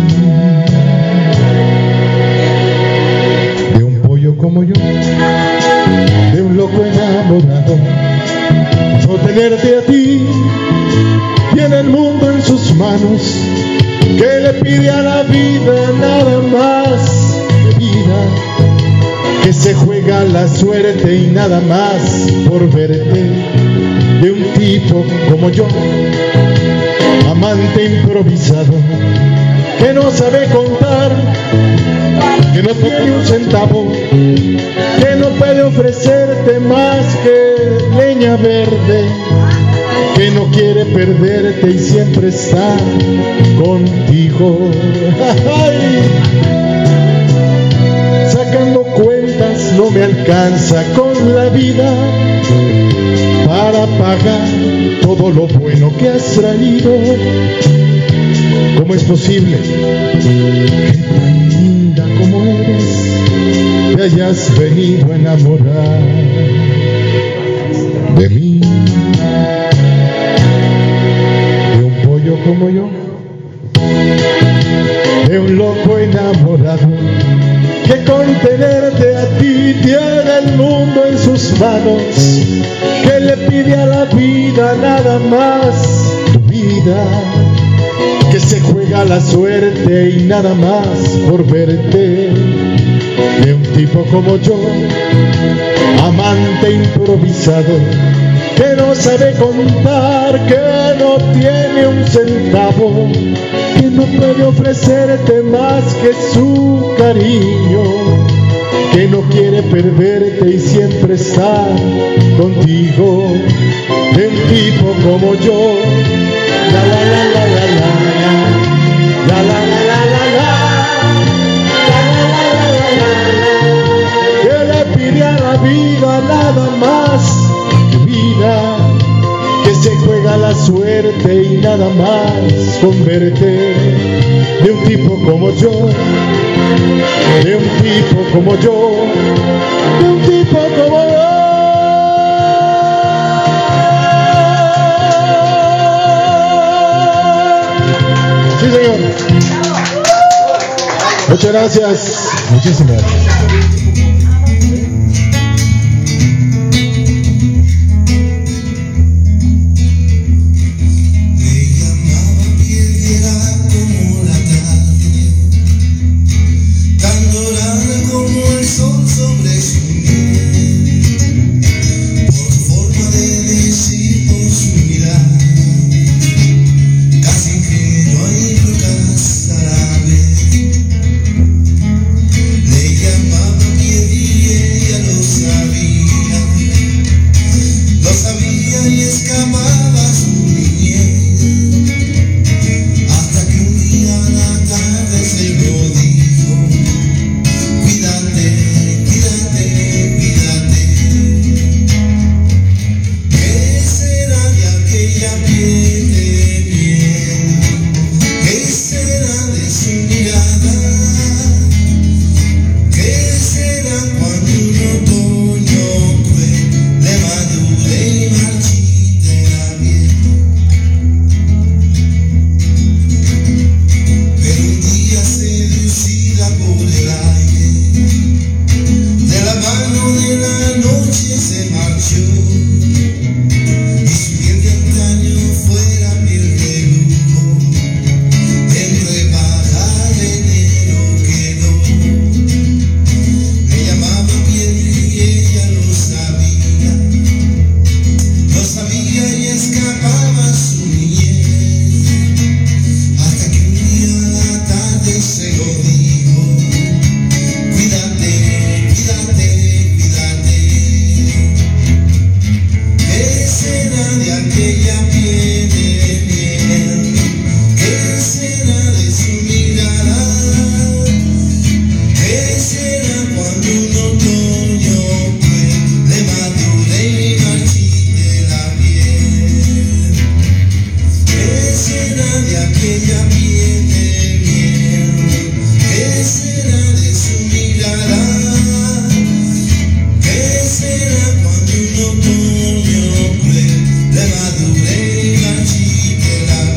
De un pollo como yo, de un loco enamorado, no tenerte a ti tiene el mundo en sus manos, que le pide a la vida nada más de vida, que se juega la suerte y nada más por verte, de un tipo como yo, amante improvisado, que no sabe contar, que no tiene un centavo, que no puede ofrecerte más que leña verde, que no quiere perderte y siempre está contigo. Sacando cuentas no me alcanza con la vida para pagar todo lo bueno que has traído. ¿Cómo es posible que tan linda como eres te hayas venido a enamorar de mí? De un pollo como yo, de un loco enamorado, que con tenerte a ti tiene el mundo en sus manos, que le pide a la vida nada más tu vida, que se juega la suerte y nada más por verte, de un tipo como yo, amante improvisado, que no sabe contar, que no tiene un centavo, que no puede ofrecerte más que su cariño, que no quiere perderte y siempre está contigo, de un tipo como yo. La la la la la la la la la la la la, que le pide a la vida nada más que vida, que se juega la suerte y nada más con verte, de un tipo como yo, de un tipo como yo, de un tipo como yo. Sí, señor. Muchas gracias. Muchísimas gracias. Le llamaba será de aquella piel de miel? ¿Qué será de su mirada? ¿Qué será cuando un otoño cruel le madure y marchite la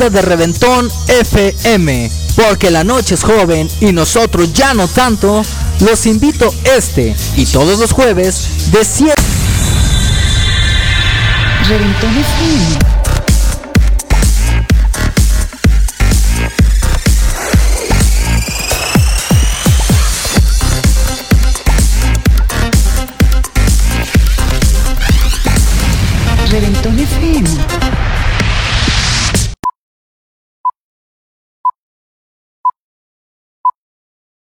banda de Reventón FM. Porque la noche es joven y nosotros ya no tanto, los invito este y todos los jueves de 7. Reventón FM.